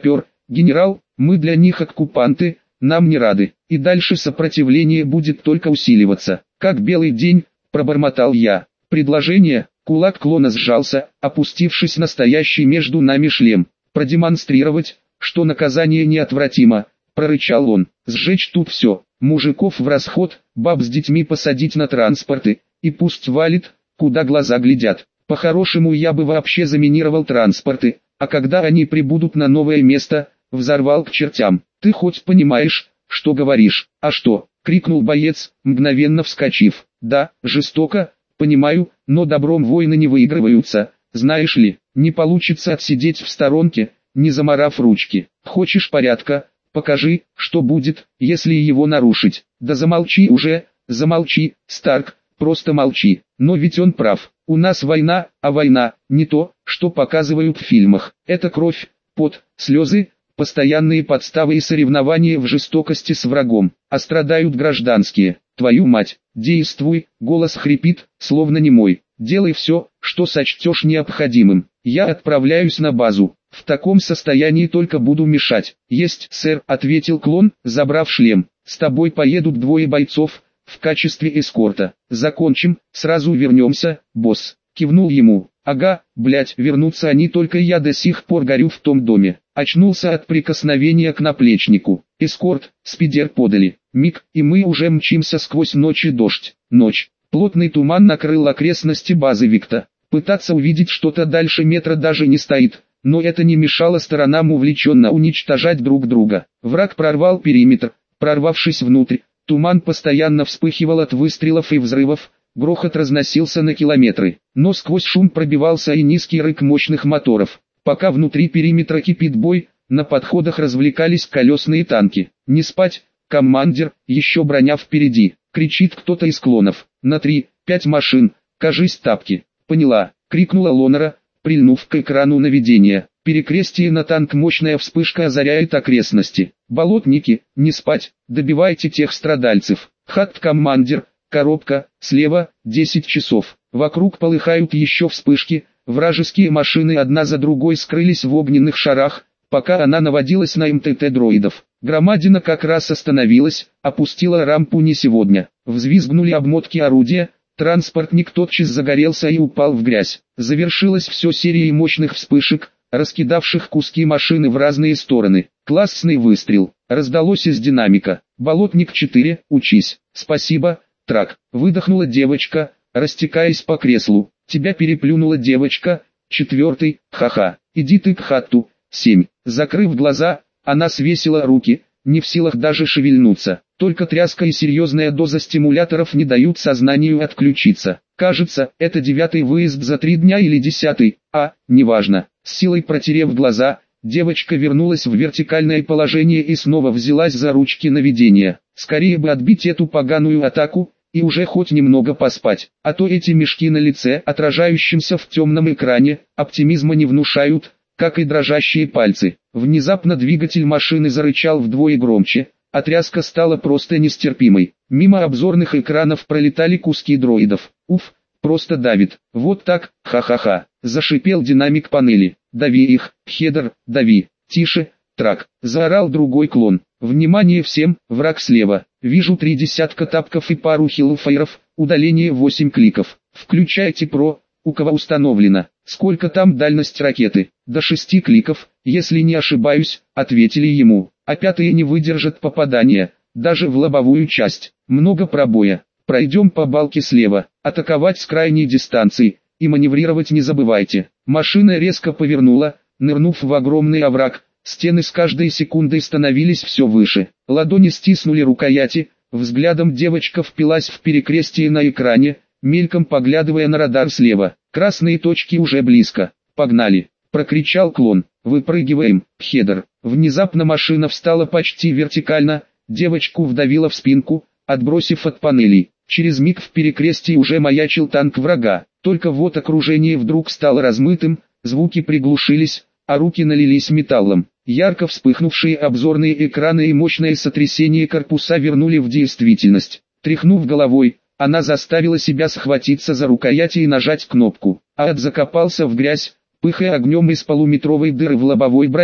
«Генерал, мы для них оккупанты, нам не рады, и дальше сопротивление будет только усиливаться, как белый день», – пробормотал я. «Предложение», – кулак клона сжался, опустившись на стоящий между нами шлем. «Продемонстрировать, что наказание неотвратимо», – прорычал он. «Сжечь тут все, мужиков в расход, баб с детьми посадить на транспорты, и пусть валит, куда глаза глядят. По-хорошему я бы вообще заминировал транспорты, а когда они прибудут на новое место, взорвал к чертям. Ты хоть понимаешь, что говоришь?» «А что?» — крикнул боец, мгновенно вскочив. «Да, жестоко, понимаю, но добром войны не выигрываются, знаешь ли, не получится отсидеть в сторонке, не заморав ручки. Хочешь порядка? Покажи, что будет, если его нарушить». «Да замолчи уже, замолчи, Старк, просто молчи». «Но ведь он прав, у нас война, а война — не то, что показывают в фильмах. Это кровь, пот, слезы, постоянные подставы и соревнования в жестокости с врагом, а страдают гражданские. Твою мать, действуй», — голос хрипит, словно немой. «Делай все, что сочтешь необходимым. Я отправляюсь на базу. В таком состоянии только буду мешать». «Есть, сэр», — ответил клон, забрав шлем. «С тобой поедут двое бойцов в качестве эскорта. Закончим, сразу вернемся, босс», — кивнул ему. «Ага, блять, вернутся они, только я до сих пор горю в том доме». Очнулся от прикосновения к наплечнику. Эскорт, спидер подали. Миг, и мы уже мчимся сквозь ночь и дождь. Ночь. Плотный туман накрыл окрестности базы Викта. Пытаться увидеть что-то дальше метра даже не стоит, но это не мешало сторонам увлеченно уничтожать друг друга. Враг прорвал периметр, прорвавшись внутрь. Туман постоянно вспыхивал от выстрелов и взрывов, грохот разносился на километры, но сквозь шум пробивался и низкий рык мощных моторов. Пока внутри периметра кипит бой, на подходах развлекались колесные танки. «Не спать, командир, еще броня впереди», — кричит кто-то из клонов. «На три, пять машин, кажись тапки». «Поняла», — крикнула Лонера, прильнув к экрану наведения. Перекрестие на танк, мощная вспышка озаряет окрестности. «Болотники, не спать, добивайте тех страдальцев». «Хат, командир, коробка, слева, десять часов». Вокруг полыхают еще вспышки. Вражеские машины одна за другой скрылись в огненных шарах, пока она наводилась на эм тэ тэ-дроидов. Громадина как раз остановилась, опустила рампу не сегодня. Взвизгнули обмотки орудия, транспортник тотчас загорелся и упал в грязь. Завершилось все серией мощных вспышек, раскидавших куски машины в разные стороны. Классный выстрел. Раздалось из динамика. «Болотник четыре, учись». «Спасибо, Трак», выдохнула девочка, растекаясь по креслу. «Тебя переплюнула девочка, четвертый, ха-ха, иди ты к хатту». семь. Закрыв глаза, она свесила руки, не в силах даже шевельнуться. Только тряска и серьезная доза стимуляторов не дают сознанию отключиться. Кажется, это девятый выезд за три дня или десятый, а, неважно. С силой протерев глаза, девочка вернулась в вертикальное положение и снова взялась за ручки наведения. Скорее бы отбить эту поганую атаку, и уже хоть немного поспать, а то эти мешки на лице, отражающимся в темном экране, оптимизма не внушают, как и дрожащие пальцы. Внезапно двигатель машины зарычал вдвое громче, а тряска стала просто нестерпимой. Мимо обзорных экранов пролетали куски дроидов. «Уф, просто давит, вот так, ха-ха-ха», зашипел динамик панели. «Дави их, Хедер, дави». «Тише, Трак», заорал другой клон. «Внимание всем, враг слева. Вижу три десятка тапков и пару хиллфайров, удаление восемь кликов. Включайте про, у кого установлено. Сколько там дальность ракеты?» «До шести кликов, если не ошибаюсь», ответили ему. «А пятые не выдержат попадания, даже в лобовую часть. Много пробоя. Пройдем по балке слева. Атаковать с крайней дистанции, и маневрировать не забывайте». Машина резко повернула, нырнув в огромный овраг. Стены с каждой секундой становились все выше. Ладони стиснули рукояти, взглядом девочка впилась в перекрестие на экране, мельком поглядывая на радар слева. «Красные точки уже близко. Погнали!» — прокричал клон. «Выпрыгиваем, Хедер». Внезапно машина встала почти вертикально, девочку вдавила в спинку, отбросив от панелей. Через миг в перекрестии уже маячил танк врага. Только вот окружение вдруг стало размытым, звуки приглушились, а руки налились металлом. Ярко вспыхнувшие обзорные экраны и мощное сотрясение корпуса вернули в действительность. Тряхнув головой, она заставила себя схватиться за рукояти и нажать кнопку. Ад закопался в грязь, пыхая огнем из полуметровой дыры в лобовой броне.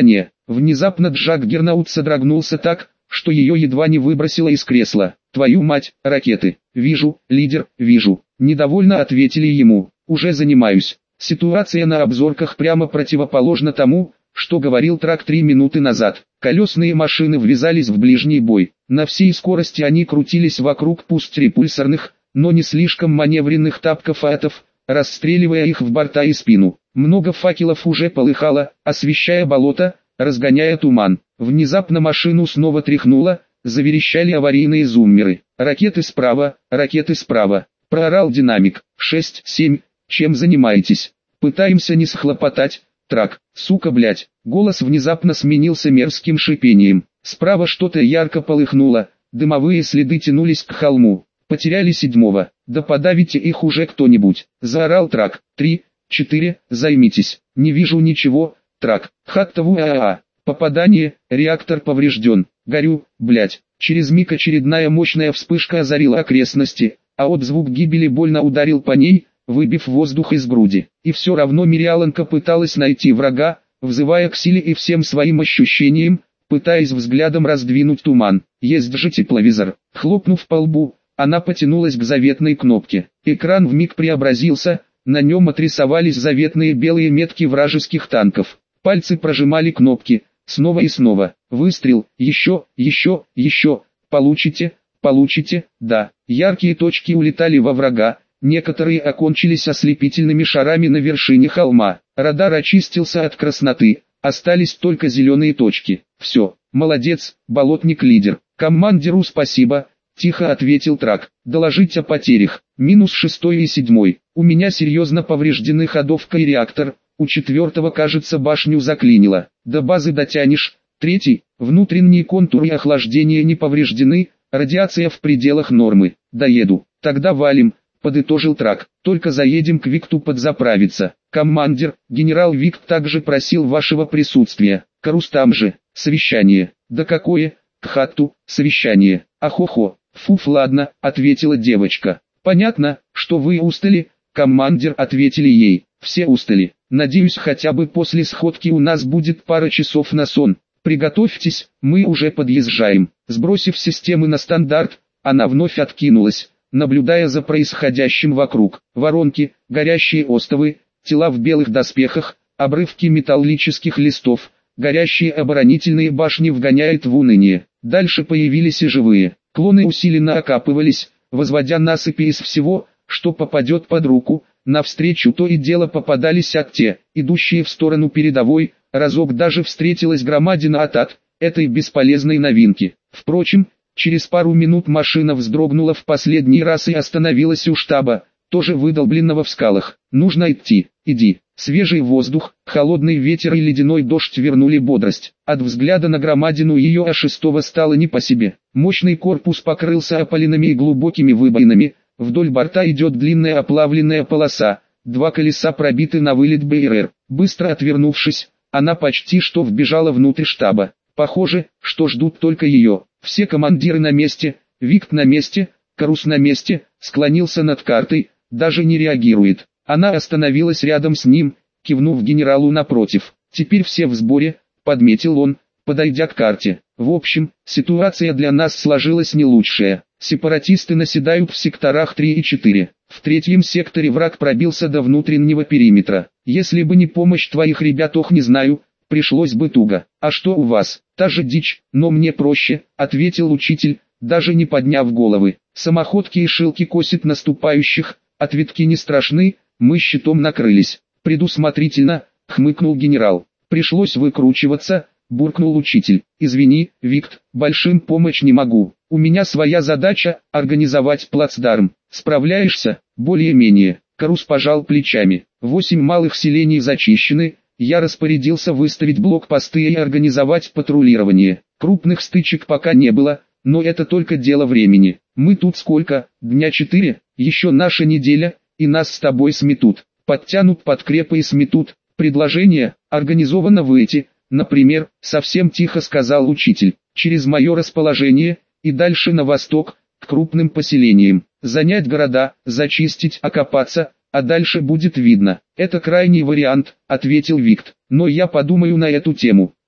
Внезапно Джаггернаут содрогнулся так, что ее едва не выбросило из кресла. «Твою мать, ракеты!» «Вижу, лидер, вижу», — недовольно ответили ему. «Уже занимаюсь». Ситуация на обзорках прямо противоположна тому, что говорил Трак три минуты назад. Колесные машины ввязались в ближний бой. На всей скорости они крутились вокруг пусть репульсорных, но не слишком маневренных тапков атов, расстреливая их в борта и спину. Много факелов уже полыхало, освещая болото, разгоняя туман. Внезапно машину снова тряхнуло, заверещали аварийные зуммеры. «Ракеты справа, ракеты справа», — проорал динамик. «Шесть, семь, чем занимаетесь?» «Пытаемся не схлопотать, Трак, сука, блять». Голос внезапно сменился мерзким шипением. Справа что-то ярко полыхнуло, дымовые следы тянулись к холму. «Потеряли седьмого, да подавите их уже кто-нибудь», — заорал Трак. «Три, четыре, займитесь». «Не вижу ничего, Трак». «Хаттову АА». «Попадание, реактор поврежден». «Горю, блять». Через миг очередная мощная вспышка озарила окрестности, а отзвук гибели больно ударил по ней, выбив воздух из груди. И все равно Мириаланка пыталась найти врага, взывая к силе и всем своим ощущениям, пытаясь взглядом раздвинуть туман. «Есть же тепловизор». Хлопнув по лбу, она потянулась к заветной кнопке. Экран вмиг преобразился, на нем отрисовались заветные белые метки вражеских танков. Пальцы прожимали кнопки, снова и снова. Выстрел, еще, еще, еще. Получите, получите, да. Яркие точки улетали во врага, некоторые окончились ослепительными шарами на вершине холма. Радар очистился от красноты, остались только зеленые точки. Все, молодец, болотник-лидер. Командиру спасибо. Тихо ответил Трак. «Доложить о потерях. Минус шестой и седьмой. У меня серьезно повреждены ходовка и реактор. У четвертого, кажется, башню заклинило. До базы дотянешь. Третий. Внутренние контуры охлаждения не повреждены. Радиация в пределах нормы. Доеду. Тогда валим», — подытожил Трак. «Только заедем к Викту подзаправиться. Командир, генерал Викт также просил вашего присутствия. К Рустам же. Совещание». «Да какое? К Хатту. Совещание. Ахохо». «Фуф, ладно», — ответила девочка. «Понятно, что вы устали, командир», — ответили ей. «Все устали. Надеюсь, хотя бы после сходки у нас будет пара часов на сон. Приготовьтесь, мы уже подъезжаем». Сбросив системы на стандарт, она вновь откинулась, наблюдая за происходящим вокруг. Воронки, горящие остовы, тела в белых доспехах, обрывки металлических листов, горящие оборонительные башни вгоняют в уныние. Дальше появились и живые. Клоны усиленно окапывались, возводя насыпи из всего, что попадет под руку. Навстречу то и дело попадались акте, идущие в сторону передовой. Разок даже встретилась громадина атат, этой бесполезной новинки. Впрочем, через пару минут машина вздрогнула в последний раз и остановилась у штаба, тоже выдолбленного в скалах. «Нужно идти, иди». Свежий воздух, холодный ветер и ледяной дождь вернули бодрость. От взгляда на громадину ее А шестого стало не по себе. Мощный корпус покрылся опаленными и глубокими выбоинами, вдоль борта идет длинная оплавленная полоса, два колеса пробиты на вылет БРР. Быстро отвернувшись, она почти что вбежала внутрь штаба. Похоже, что ждут только ее. Все командиры на месте, Викт на месте, Карус на месте, склонился над картой, даже не реагирует. Она остановилась рядом с ним, кивнув генералу напротив. «Теперь все в сборе», — подметил он, подойдя к карте. «В общем, ситуация для нас сложилась не лучшая. Сепаратисты наседают в секторах три и четыре. В третьем секторе враг пробился до внутреннего периметра. Если бы не помощь твоих ребят, ох, не знаю, пришлось бы туго. А что у вас?» «Та же дичь, но мне проще», — ответил учитель, даже не подняв головы. «Самоходки и шилки косят наступающих, ответки не страшны, мы щитом накрылись». «Предусмотрительно», — хмыкнул генерал. «Пришлось выкручиваться», — буркнул учитель. «Извини, Викт, большим помочь не могу. У меня своя задача — организовать плацдарм. Справляешься?» «Более-менее». Карус пожал плечами. «Восемь малых селений зачищены, я распорядился выставить блокпосты и организовать патрулирование. Крупных стычек пока не было, но это только дело времени. Мы тут сколько, дня четыре, еще наша неделя, и нас с тобой сметут. Подтянут подкрепы и сметут. Предложение, организованно выйти, например, совсем тихо сказал учитель, через мое расположение, и дальше на восток, к крупным поселениям. Занять города, зачистить, окопаться, а дальше будет видно. Это крайний вариант, ответил Викт. Но я подумаю на эту тему.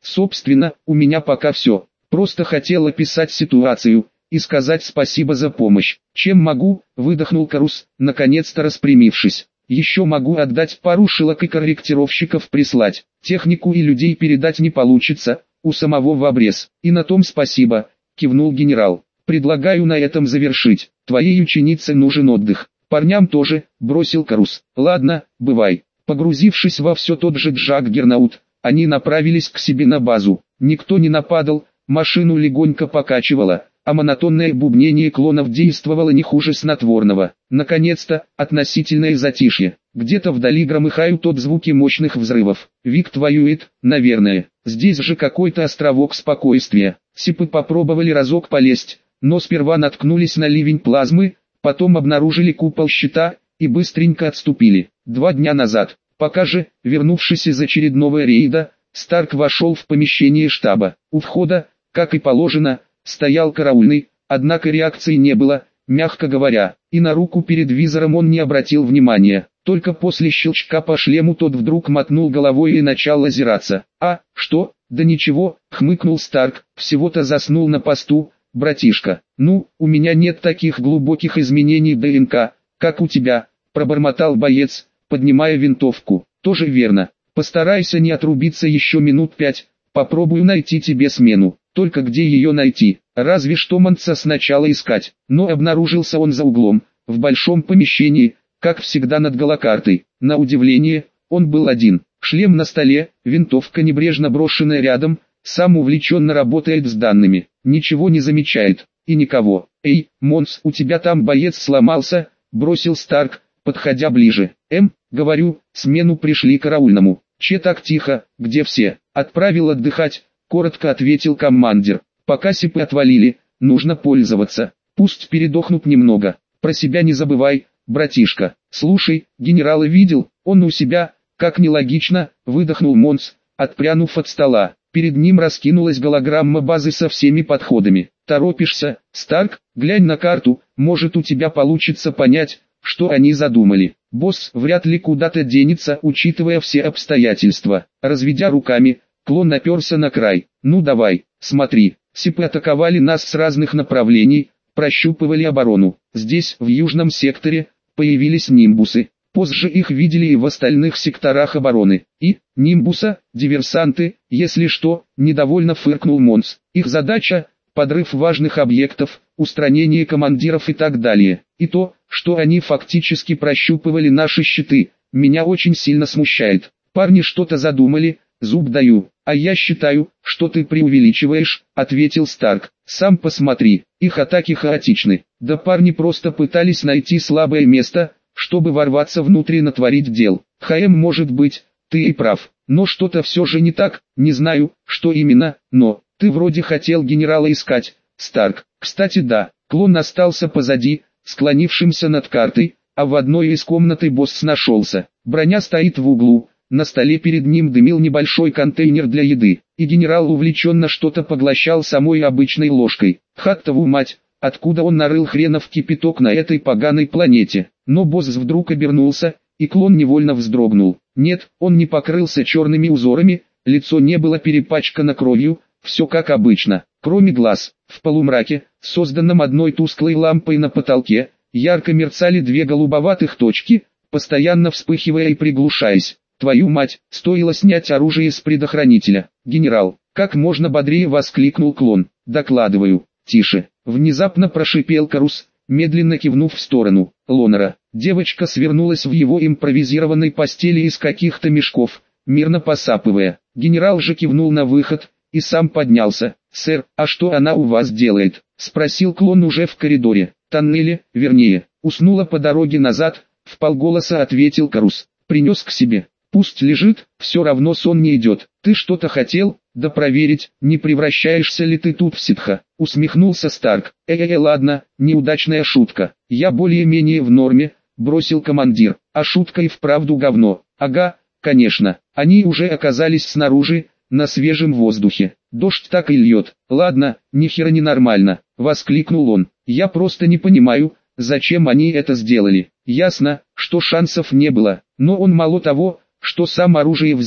Собственно, у меня пока все. Просто хотел описать ситуацию и сказать спасибо за помощь. Чем могу, выдохнул Карус, наконец-то распрямившись. Еще могу отдать пару шилок и корректировщиков прислать. Технику и людей передать не получится, у самого в обрез. И на том спасибо, кивнул генерал. Предлагаю на этом завершить. Твоей ученице нужен отдых. Парням тоже, бросил Карус. Ладно, бывай. Погрузившись во все тот же Джаггернаут, они направились к себе на базу. Никто не нападал, машину легонько покачивало, а монотонное бубнение клонов действовало не хуже снотворного. Наконец-то, относительное затишье. Где-то вдали громыхают от звуки мощных взрывов. Викт воюет, наверное. Здесь же какой-то островок спокойствия. Сипы попробовали разок полезть, но сперва наткнулись на ливень плазмы, потом обнаружили купол щита и быстренько отступили. Два дня назад, пока же, вернувшись из очередного рейда, Старк вошел в помещение штаба. У входа, как и положено, стоял караульный, однако реакции не было, мягко говоря, и на руку перед визором он не обратил внимания. Только после щелчка по шлему тот вдруг мотнул головой и начал озираться. «А, что? Да ничего», — хмыкнул Старк, — «всего-то заснул на посту, братишка. Ну, у меня нет таких глубоких изменений ДНК, как у тебя», — пробормотал боец, поднимая винтовку. «Тоже верно. Постарайся не отрубиться еще минут пять, попробую найти тебе смену. Только где ее найти? Разве что Манца сначала искать». Но обнаружился он за углом, в большом помещении, как всегда над голокартой. На удивление, он был один. Шлем на столе, винтовка небрежно брошенная рядом, сам увлеченно работает с данными, ничего не замечает, и никого. «Эй, Монс, у тебя там боец сломался», — бросил Старк, подходя ближе. «Эм, говорю, смену пришли караульному». «Че так тихо, где все?» «Отправил отдыхать», — коротко ответил командир. «Пока сипы отвалили, нужно пользоваться, пусть передохнут немного. Про себя не забывай, братишка». «Слушай, генерала видел, он у себя», — как нелогично, выдохнул Монс, отпрянув от стола. Перед ним раскинулась голограмма базы со всеми подходами. «Торопишься, Старк? Глянь на карту, может у тебя получится понять, что они задумали». Босс вряд ли куда-то денется, учитывая все обстоятельства. Разведя руками, клон наперся на край. «Ну давай, смотри, сипы атаковали нас с разных направлений, прощупывали оборону. Здесь, в южном секторе, появились нимбусы. Позже их видели и в остальных секторах обороны. И, нимбуса, диверсанты, если что», недовольно фыркнул Монс. «Их задача — подрыв важных объектов, устранение командиров и так далее. И то, что они фактически прощупывали наши щиты, меня очень сильно смущает. Парни что-то задумали, зуб даю». «А я считаю, что ты преувеличиваешь», — ответил Старк. «Сам посмотри, их атаки хаотичны. Да парни просто пытались найти слабое место, чтобы ворваться внутрь и натворить дел. ХМ, может быть, ты и прав, но что-то все же не так, не знаю, что именно, но ты вроде хотел генерала искать, Старк». Кстати, да, клон остался позади, склонившимся над картой, а в одной из комнат босс нашелся. Броня стоит в углу, на столе перед ним дымил небольшой контейнер для еды, и генерал увлеченно что-то поглощал самой обычной ложкой. Хаттову мать, откуда он нарыл хренов кипяток на этой поганой планете? Но босс вдруг обернулся, и клон невольно вздрогнул. Нет, он не покрылся черными узорами, лицо не было перепачкано кровью, все как обычно, кроме глаз. В полумраке, созданном одной тусклой лампой на потолке, ярко мерцали две голубоватых точки, постоянно вспыхивая и приглушаясь. «Твою мать, стоило снять оружие с предохранителя». «Генерал», как можно бодрее воскликнул клон. «Докладываю». «Тише», внезапно прошипел Карус, медленно кивнув в сторону Лонера. Девочка свернулась в его импровизированной постели из каких-то мешков, мирно посапывая. Генерал же кивнул на выход и сам поднялся. «Сэр, а что она у вас делает?» — спросил клон уже в коридоре. «Тоннеле, вернее, уснула по дороге назад», — вполголоса ответил Карус. «Принес к себе. Пусть лежит, все равно сон не идет. Ты что-то хотел? Да проверить, не превращаешься ли ты тут в ситха?» — усмехнулся Старк. «Э-э-э, ладно, неудачная шутка. Я более-менее в норме», — бросил командир. «А шутка и вправду говно». «Ага, конечно. Они уже оказались снаружи, на свежем воздухе. Дождь так и льет». «Ладно, нихера не нормально», — воскликнул он. «Я просто не понимаю, зачем они это сделали. Ясно, что шансов не было, но он мало того, что сам оружие взял,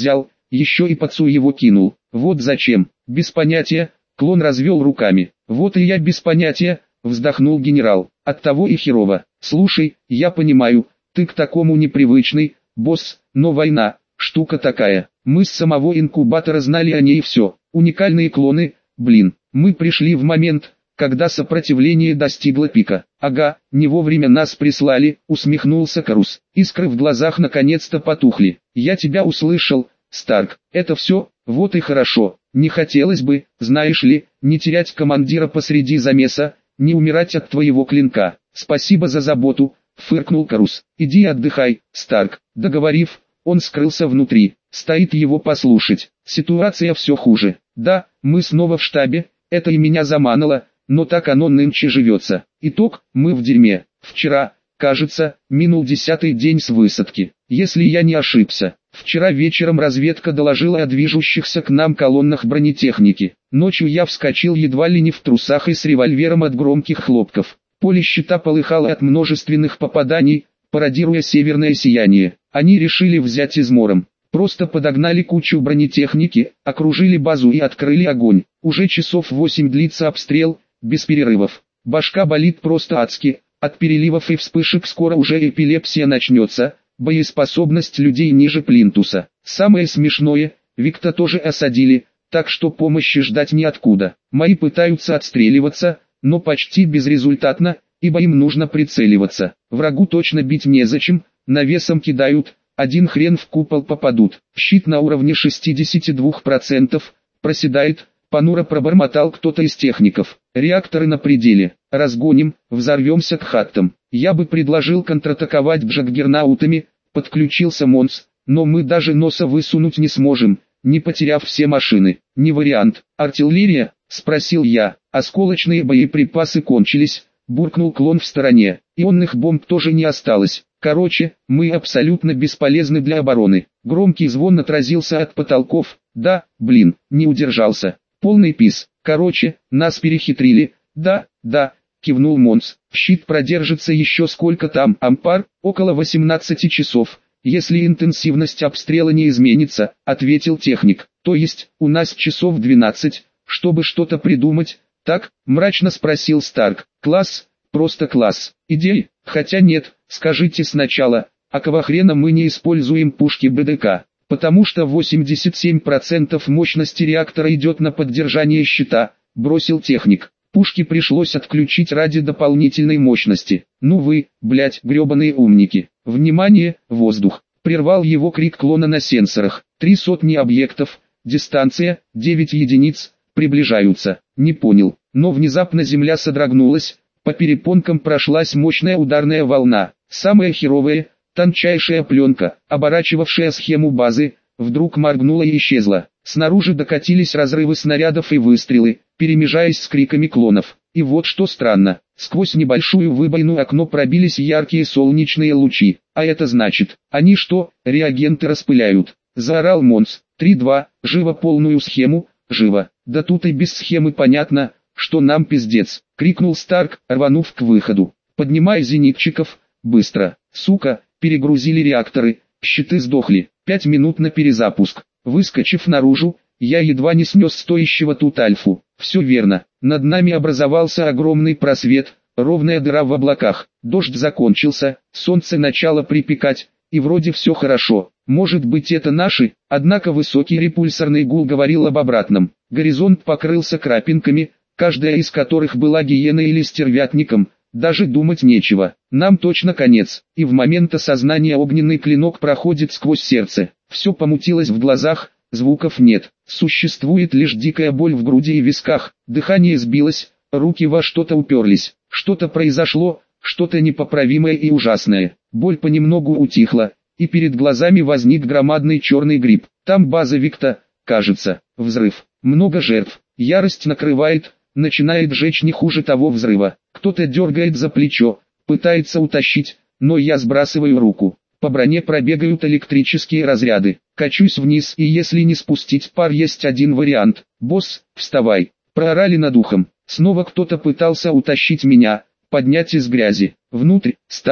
еще и пацу его кинул. Вот зачем? Без понятия, клон развел руками. Вот и я без понятия, вздохнул генерал. Оттого и херово. Слушай, я понимаю, ты к такому непривычный, босс, но война, штука такая. Мы с самого инкубатора знали о ней все. Уникальные клоны, блин, мы пришли в момент, когда сопротивление достигло пика. Ага, не вовремя нас прислали, усмехнулся Карус. Искры в глазах наконец-то потухли. Я тебя услышал, Старк, это все, вот и хорошо. Не хотелось бы, знаешь ли, не терять командира посреди замеса, не умирать от твоего клинка. Спасибо за заботу, фыркнул Карус. Иди отдыхай, Старк. Договорив, он скрылся внутри. Стоит его послушать. Ситуация все хуже. Да, мы снова в штабе, это и меня заманило, но так оно нынче живется. Итог, мы в дерьме. Вчера, кажется, минул десятый день с высадки. Если я не ошибся, вчера вечером разведка доложила о движущихся к нам колоннах бронетехники. Ночью я вскочил едва ли не в трусах и с револьвером от громких хлопков. Поле щита полыхало от множественных попаданий, пародируя северное сияние. Они решили взять измором. Просто подогнали кучу бронетехники, окружили базу и открыли огонь. Уже часов восемь длится обстрел, без перерывов. Башка болит просто адски, от переливов и вспышек скоро уже эпилепсия начнется, боеспособность людей ниже плинтуса. Самое смешное, Викта тоже осадили, так что помощи ждать неоткуда. Мои пытаются отстреливаться, но почти безрезультатно, ибо им нужно прицеливаться. Врагу точно бить незачем, навесом кидают, один хрен в купол попадут. Щит на уровне шестидесяти двух процентов, проседает, понуро пробормотал кто-то из техников. Реакторы на пределе, разгоним, взорвемся к хаттам. Я бы предложил контратаковать джаггернаутами, подключился Монс, но мы даже носа высунуть не сможем, не потеряв все машины. Не вариант. Артиллерия? Спросил я. Осколочные боеприпасы кончились, буркнул клон в стороне. Ионных бомб тоже не осталось. Короче, мы абсолютно бесполезны для обороны. Громкий звон отразился от потолков. Да, блин, не удержался. Полный пис. Короче, нас перехитрили. Да, да, кивнул Монс. Щит продержится еще сколько там, ампар? Около восемнадцати часов. Если интенсивность обстрела не изменится, ответил техник. То есть, у нас часов двенадцать, чтобы что-то придумать. Так, мрачно спросил Старк. Класс, просто класс. Идей? Хотя нет, скажите сначала, а кого хрена мы не используем пушки БДК? Потому что восемьдесят семь процентов мощности реактора идет на поддержание щита, бросил техник. Пушки пришлось отключить ради дополнительной мощности. Ну вы, блять, гребаные умники. Внимание, воздух. Прервал его крик клона на сенсорах. Три сотни объектов, дистанция, девять единиц, приближаются. Не понял, но внезапно земля содрогнулась, по перепонкам прошлась мощная ударная волна. Самая херовая, тончайшая пленка, оборачивавшая схему базы, вдруг моргнула и исчезла. Снаружи докатились разрывы снарядов и выстрелы, перемежаясь с криками клонов. И вот что странно, сквозь небольшую выбоину окно пробились яркие солнечные лучи. А это значит, они что, реагенты распыляют? Заорал Монс. три-два, живо полную схему, живо. Да тут и без схемы понятно, что нам пиздец. Крикнул Старк, рванув к выходу. Поднимай зенитчиков, быстро. Сука, перегрузили реакторы, щиты сдохли. Пять минут на перезапуск. Выскочив наружу, я едва не снес стоящего тут Альфу. Все верно, над нами образовался огромный просвет, ровная дыра в облаках. Дождь закончился, солнце начало припекать, и вроде все хорошо. Может быть это наши, однако высокий репульсорный гул говорил об обратном. Горизонт покрылся крапинками, каждая из которых была гиеной или стервятником. Даже думать нечего, нам точно конец. И в момент осознания огненный клинок проходит сквозь сердце. Все помутилось в глазах, звуков нет. Существует лишь дикая боль в груди и висках. Дыхание сбилось, руки во что-то уперлись. Что-то произошло, что-то непоправимое и ужасное. Боль понемногу утихла, и перед глазами возник громадный черный гриб. Там база Викта, кажется. Взрыв. Много жертв. Ярость накрывает, начинает жечь не хуже того взрыва. Кто-то дергает за плечо, пытается утащить, но я сбрасываю руку. По броне пробегают электрические разряды. Качусь вниз, и если не спустить пар, есть один вариант. Босс, вставай. Проорали над ухом. Снова кто-то пытался утащить меня, поднять из грязи. Внутрь, Старк,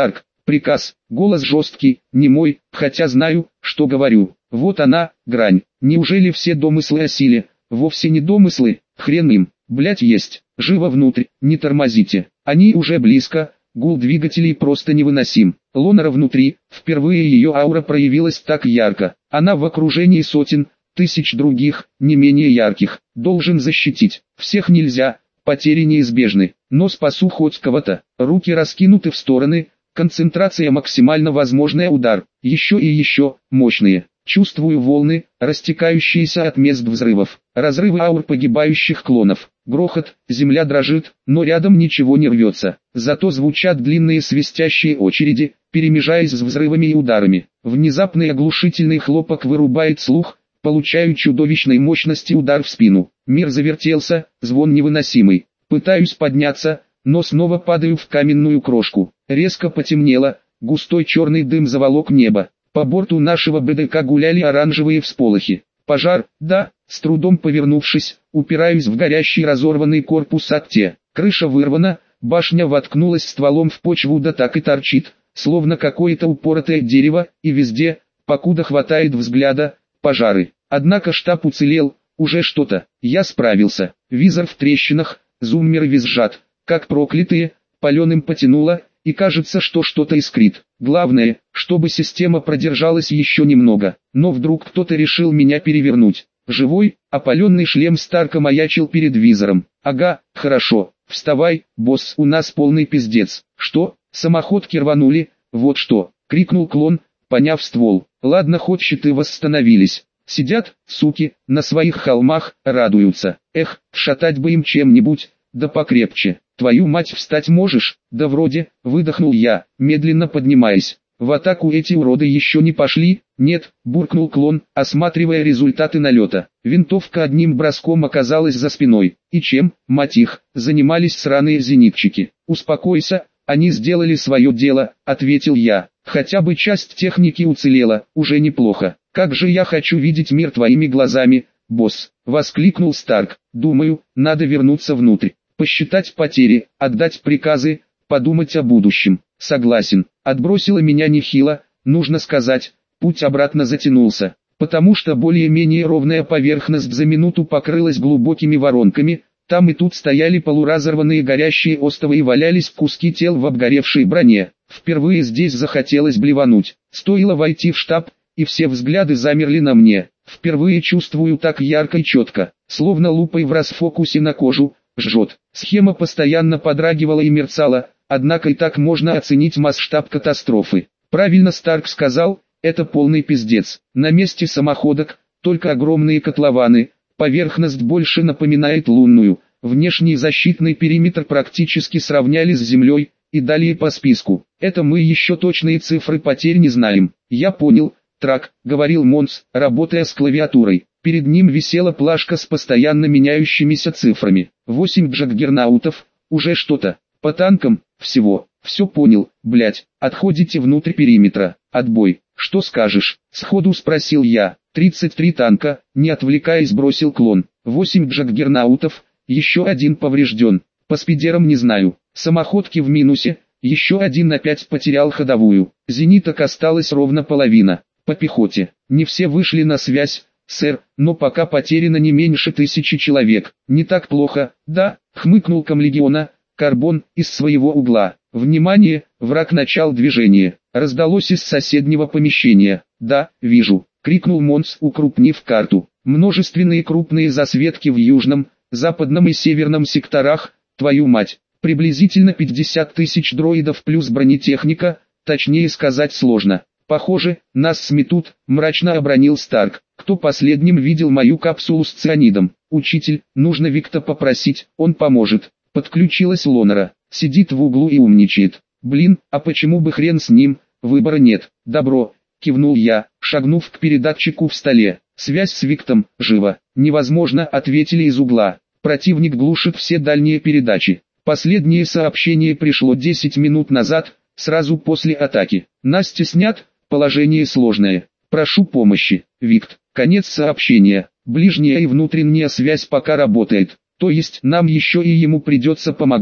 Приказ, голос жесткий, не мой, хотя знаю, что говорю. Вот она, грань. Неужели все домыслы о силе? Вовсе не домыслы, хрен им. Блять есть. Живо внутрь, не тормозите. Они уже близко. Гул двигателей просто невыносим. Лонера внутри, впервые ее аура проявилась так ярко. Она в окружении сотен, тысяч других, не менее ярких. Должен защитить. Всех нельзя, потери неизбежны. Но спасу хоть кого-то. Руки раскинуты в стороны, концентрация максимально возможная, удар. Еще и еще, мощные. Чувствую волны, растекающиеся от мест взрывов. Разрывы аур погибающих клонов. Грохот, земля дрожит, но рядом ничего не рвется. Зато звучат длинные свистящие очереди, перемежаясь с взрывами и ударами. Внезапный оглушительный хлопок вырубает слух, получаю чудовищной мощности удар в спину. Мир завертелся, звон невыносимый. Пытаюсь подняться, но снова падаю в каменную крошку. Резко потемнело, густой черный дым заволок небо. По борту нашего БДК гуляли оранжевые всполохи. Пожар, да, с трудом повернувшись, упираюсь в горящий разорванный корпус Акте. Крыша вырвана, башня воткнулась стволом в почву, да так и торчит, словно какое-то упоротое дерево, и везде, покуда хватает взгляда, пожары. Однако штаб уцелел, уже что-то. Я справился. Визор в трещинах, зуммеры визжат, как проклятые, паленым потянуло, и кажется, что что-то искрит. Главное, чтобы система продержалась еще немного. Но вдруг кто-то решил меня перевернуть. Живой, опаленный шлем Старка маячил перед визором. Ага, хорошо. Вставай, босс, у нас полный пиздец. Что? Самоходки рванули, вот что. Крикнул клон, поняв ствол. Ладно, хоть щиты восстановились. Сидят, суки, на своих холмах, радуются. Эх, шатать бы им чем-нибудь, да покрепче. Твою мать, встать можешь? Да вроде, выдохнул я, медленно поднимаясь. В атаку эти уроды еще не пошли? Нет, буркнул клон, осматривая результаты налета. Винтовка одним броском оказалась за спиной. И чем, мать их, занимались сраные зенитчики? Успокойся, они сделали свое дело, ответил я. Хотя бы часть техники уцелела, уже неплохо. Как же я хочу видеть мир твоими глазами, босс, воскликнул Старк. Думаю, надо вернуться внутрь. Посчитать потери, отдать приказы, подумать о будущем. Согласен, отбросило меня нехило, нужно сказать, путь обратно затянулся, потому что более-менее ровная поверхность за минуту покрылась глубокими воронками, там и тут стояли полуразорванные горящие остовы и валялись куски тел в обгоревшей броне. Впервые здесь захотелось блевануть. Стоило войти в штаб, и все взгляды замерли на мне. Впервые чувствую так ярко и четко, словно лупой в расфокусе на кожу. Жжет. Схема постоянно подрагивала и мерцала, однако и так можно оценить масштаб катастрофы. Правильно Старк сказал, это полный пиздец. На месте самоходок, только огромные котлованы, поверхность больше напоминает лунную. Внешний защитный периметр практически сравняли с землей, и далее по списку. Это мы еще точные цифры потерь не знаем. Я понял, Трак, говорил Монс, работая с клавиатурой. Перед ним висела плашка с постоянно меняющимися цифрами. Восемь джаггернаутов, уже что-то. По танкам, всего. Все понял, блять. Отходите внутрь периметра. Отбой. Что скажешь? Сходу спросил я. тридцать три танка, не отвлекаясь, бросил клон. Восемь джаггернаутов, еще один поврежден. По спидерам не знаю. Самоходки в минусе, еще один опять потерял ходовую. Зениток осталась ровно половина. По пехоте. Не все вышли на связь, сэр, но пока потеряно не меньше тысячи человек. Не так плохо, да, хмыкнул комлегиона, Карбон, из своего угла. Внимание, враг начал движение. Раздалось из соседнего помещения. Да, вижу, крикнул Монс, укрупнив карту. Множественные крупные засветки в южном, западном и северном секторах, твою мать. Приблизительно пятьдесят тысяч дроидов плюс бронетехника, точнее сказать сложно. Похоже, нас сметут, мрачно обронил Старк. Кто последним видел мою капсулу с цианидом? Учитель, нужно Викта попросить, он поможет. Подключилась Лонера. Сидит в углу и умничает. Блин, а почему бы хрен с ним, выбора нет. Добро, кивнул я, шагнув к передатчику в столе. Связь с Виктом, живо. Невозможно, ответили из угла. Противник глушит все дальние передачи. Последнее сообщение пришло десять минут назад, сразу после атаки. Настя снят, положение сложное. Прошу помощи. Викт. Конец сообщения. Ближняя и внутренняя связь пока работает. То есть нам еще и ему придется помогать,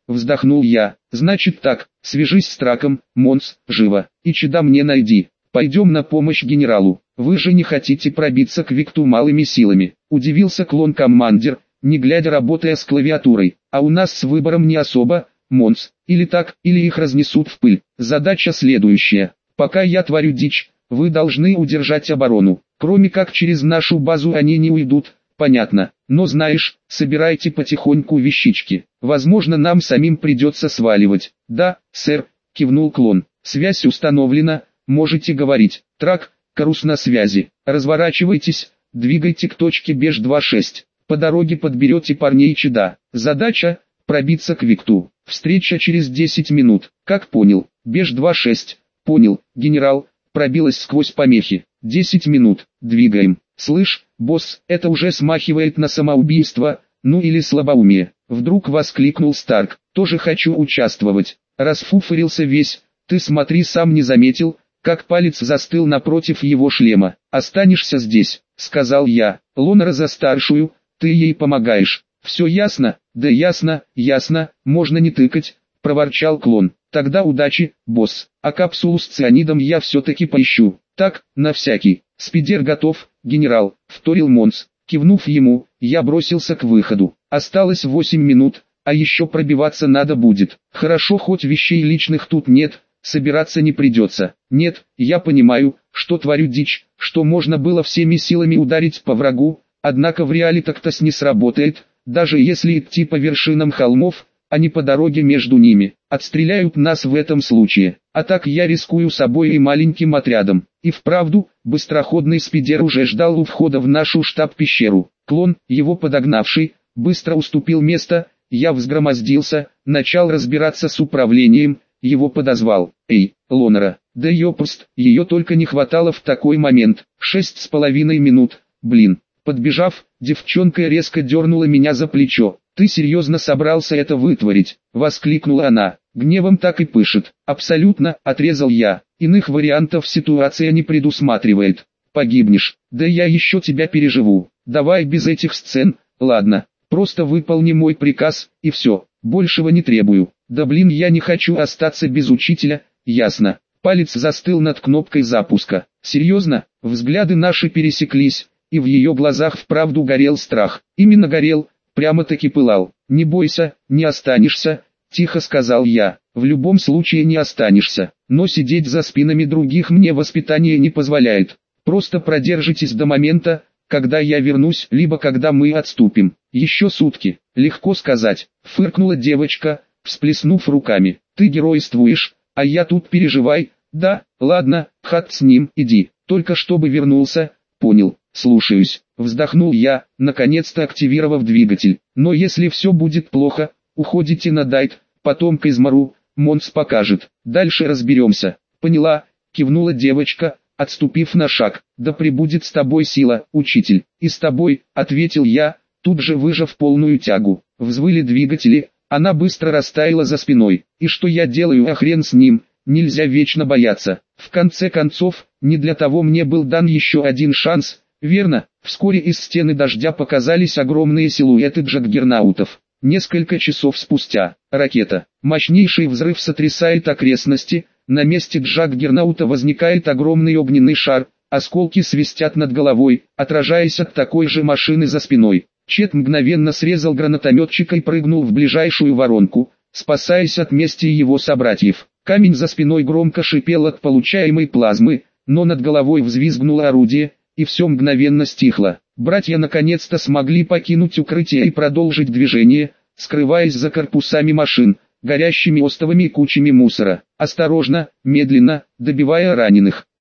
вздохнул я. Значит так, свяжись с Траком, Монс, живо, и Чеда мне найди. Пойдем на помощь генералу. Вы же не хотите пробиться к Викту малыми силами. Удивился клон-командир, не глядя работая с клавиатурой. А у нас с выбором не особо, Монс. Или так, или их разнесут в пыль. Задача следующая. Пока я творю дичь, вы должны удержать оборону. Кроме как через нашу базу они не уйдут, понятно. Но знаешь, собирайте потихоньку вещички. Возможно, нам самим придется сваливать. Да, сэр, кивнул клон. Связь установлена, можете говорить. Трак, Карус на связи. Разворачивайтесь, двигайте к точке Беж двадцать шесть. По дороге подберете парней Чеда. Задача – пробиться к Викту. Встреча через десять минут. Как понял, Беж двадцать шесть. Понял, генерал. Пробилась сквозь помехи. десять минут. Двигаем. Слышь, босс, это уже смахивает на самоубийство, ну или слабоумие. Вдруг воскликнул Старк. Тоже хочу участвовать. Расфуфырился весь. Ты смотри, сам не заметил, как палец застыл напротив его шлема. Останешься здесь, сказал я. Лонара за старшую, ты ей помогаешь. Все ясно? Да ясно, ясно, можно не тыкать, проворчал клон. Тогда удачи, босс. А капсулу с цианидом я все-таки поищу. Так, на всякий. Спидер готов, генерал, вторил Монс. Кивнув ему, я бросился к выходу. Осталось восемь минут, а еще пробиваться надо будет. Хорошо, хоть вещей личных тут нет, собираться не придется. Нет, я понимаю, что творю дичь, что можно было всеми силами ударить по врагу, однако в реале так-то не сработает, даже если идти по вершинам холмов, а не по дороге между ними. Отстреляют нас в этом случае. А так я рискую собой и маленьким отрядом. И вправду, быстроходный спидер уже ждал у входа в нашу штаб-пещеру. Клон, его подогнавший, быстро уступил место, я взгромоздился, начал разбираться с управлением, его подозвал. Эй, Лонара, да ёпост, ее только не хватало в такой момент. Шесть с половиной минут, блин. Подбежав, девчонка резко дернула меня за плечо. «Ты серьезно собрался это вытворить?» — воскликнула она. «Гневом так и пышет». «Абсолютно», — отрезал я. «Иных вариантов ситуация не предусматривает. Погибнешь. Да я еще тебя переживу. Давай без этих сцен, ладно. Просто выполни мой приказ, и все. Большего не требую. Да блин, я не хочу остаться без учителя, ясно». Палец застыл над кнопкой запуска. «Серьезно?» Взгляды наши пересеклись, и в ее глазах вправду горел страх. Именно горел. Прямо-таки пылал. «Не бойся, не останешься», — тихо сказал я. «В любом случае не останешься, но сидеть за спинами других мне воспитание не позволяет. Просто продержитесь до момента, когда я вернусь, либо когда мы отступим. Еще сутки, легко сказать», — фыркнула девочка, всплеснув руками. «Ты геройствуешь, а я тут переживай. Да, ладно, хат с ним, иди, только чтобы вернулся». «Понял, слушаюсь», — вздохнул я, наконец-то активировав двигатель. «Но если все будет плохо, уходите на Дайт, потом к Измару, Монс покажет. Дальше разберемся». «Поняла», — кивнула девочка, отступив на шаг. «Да пребудет с тобой сила, учитель». «И с тобой», — ответил я, тут же выжав полную тягу. Взвыли двигатели, она быстро растаяла за спиной. «И что я делаю, а хрен с ним?» Нельзя вечно бояться. В конце концов, не для того мне был дан еще один шанс, верно? Вскоре из стены дождя показались огромные силуэты джаггернаутов. Несколько часов спустя, ракета, мощнейший взрыв сотрясает окрестности, на месте джаггернаута возникает огромный огненный шар, осколки свистят над головой, отражаясь от такой же машины за спиной. Чет мгновенно срезал гранатометчика и прыгнул в ближайшую воронку, спасаясь от мести его собратьев. Камень за спиной громко шипел от получаемой плазмы, но над головой взвизгнуло орудие, и все мгновенно стихло. Братья наконец-то смогли покинуть укрытие и продолжить движение, скрываясь за корпусами машин, горящими остовами и кучами мусора. Осторожно, медленно, добивая раненых.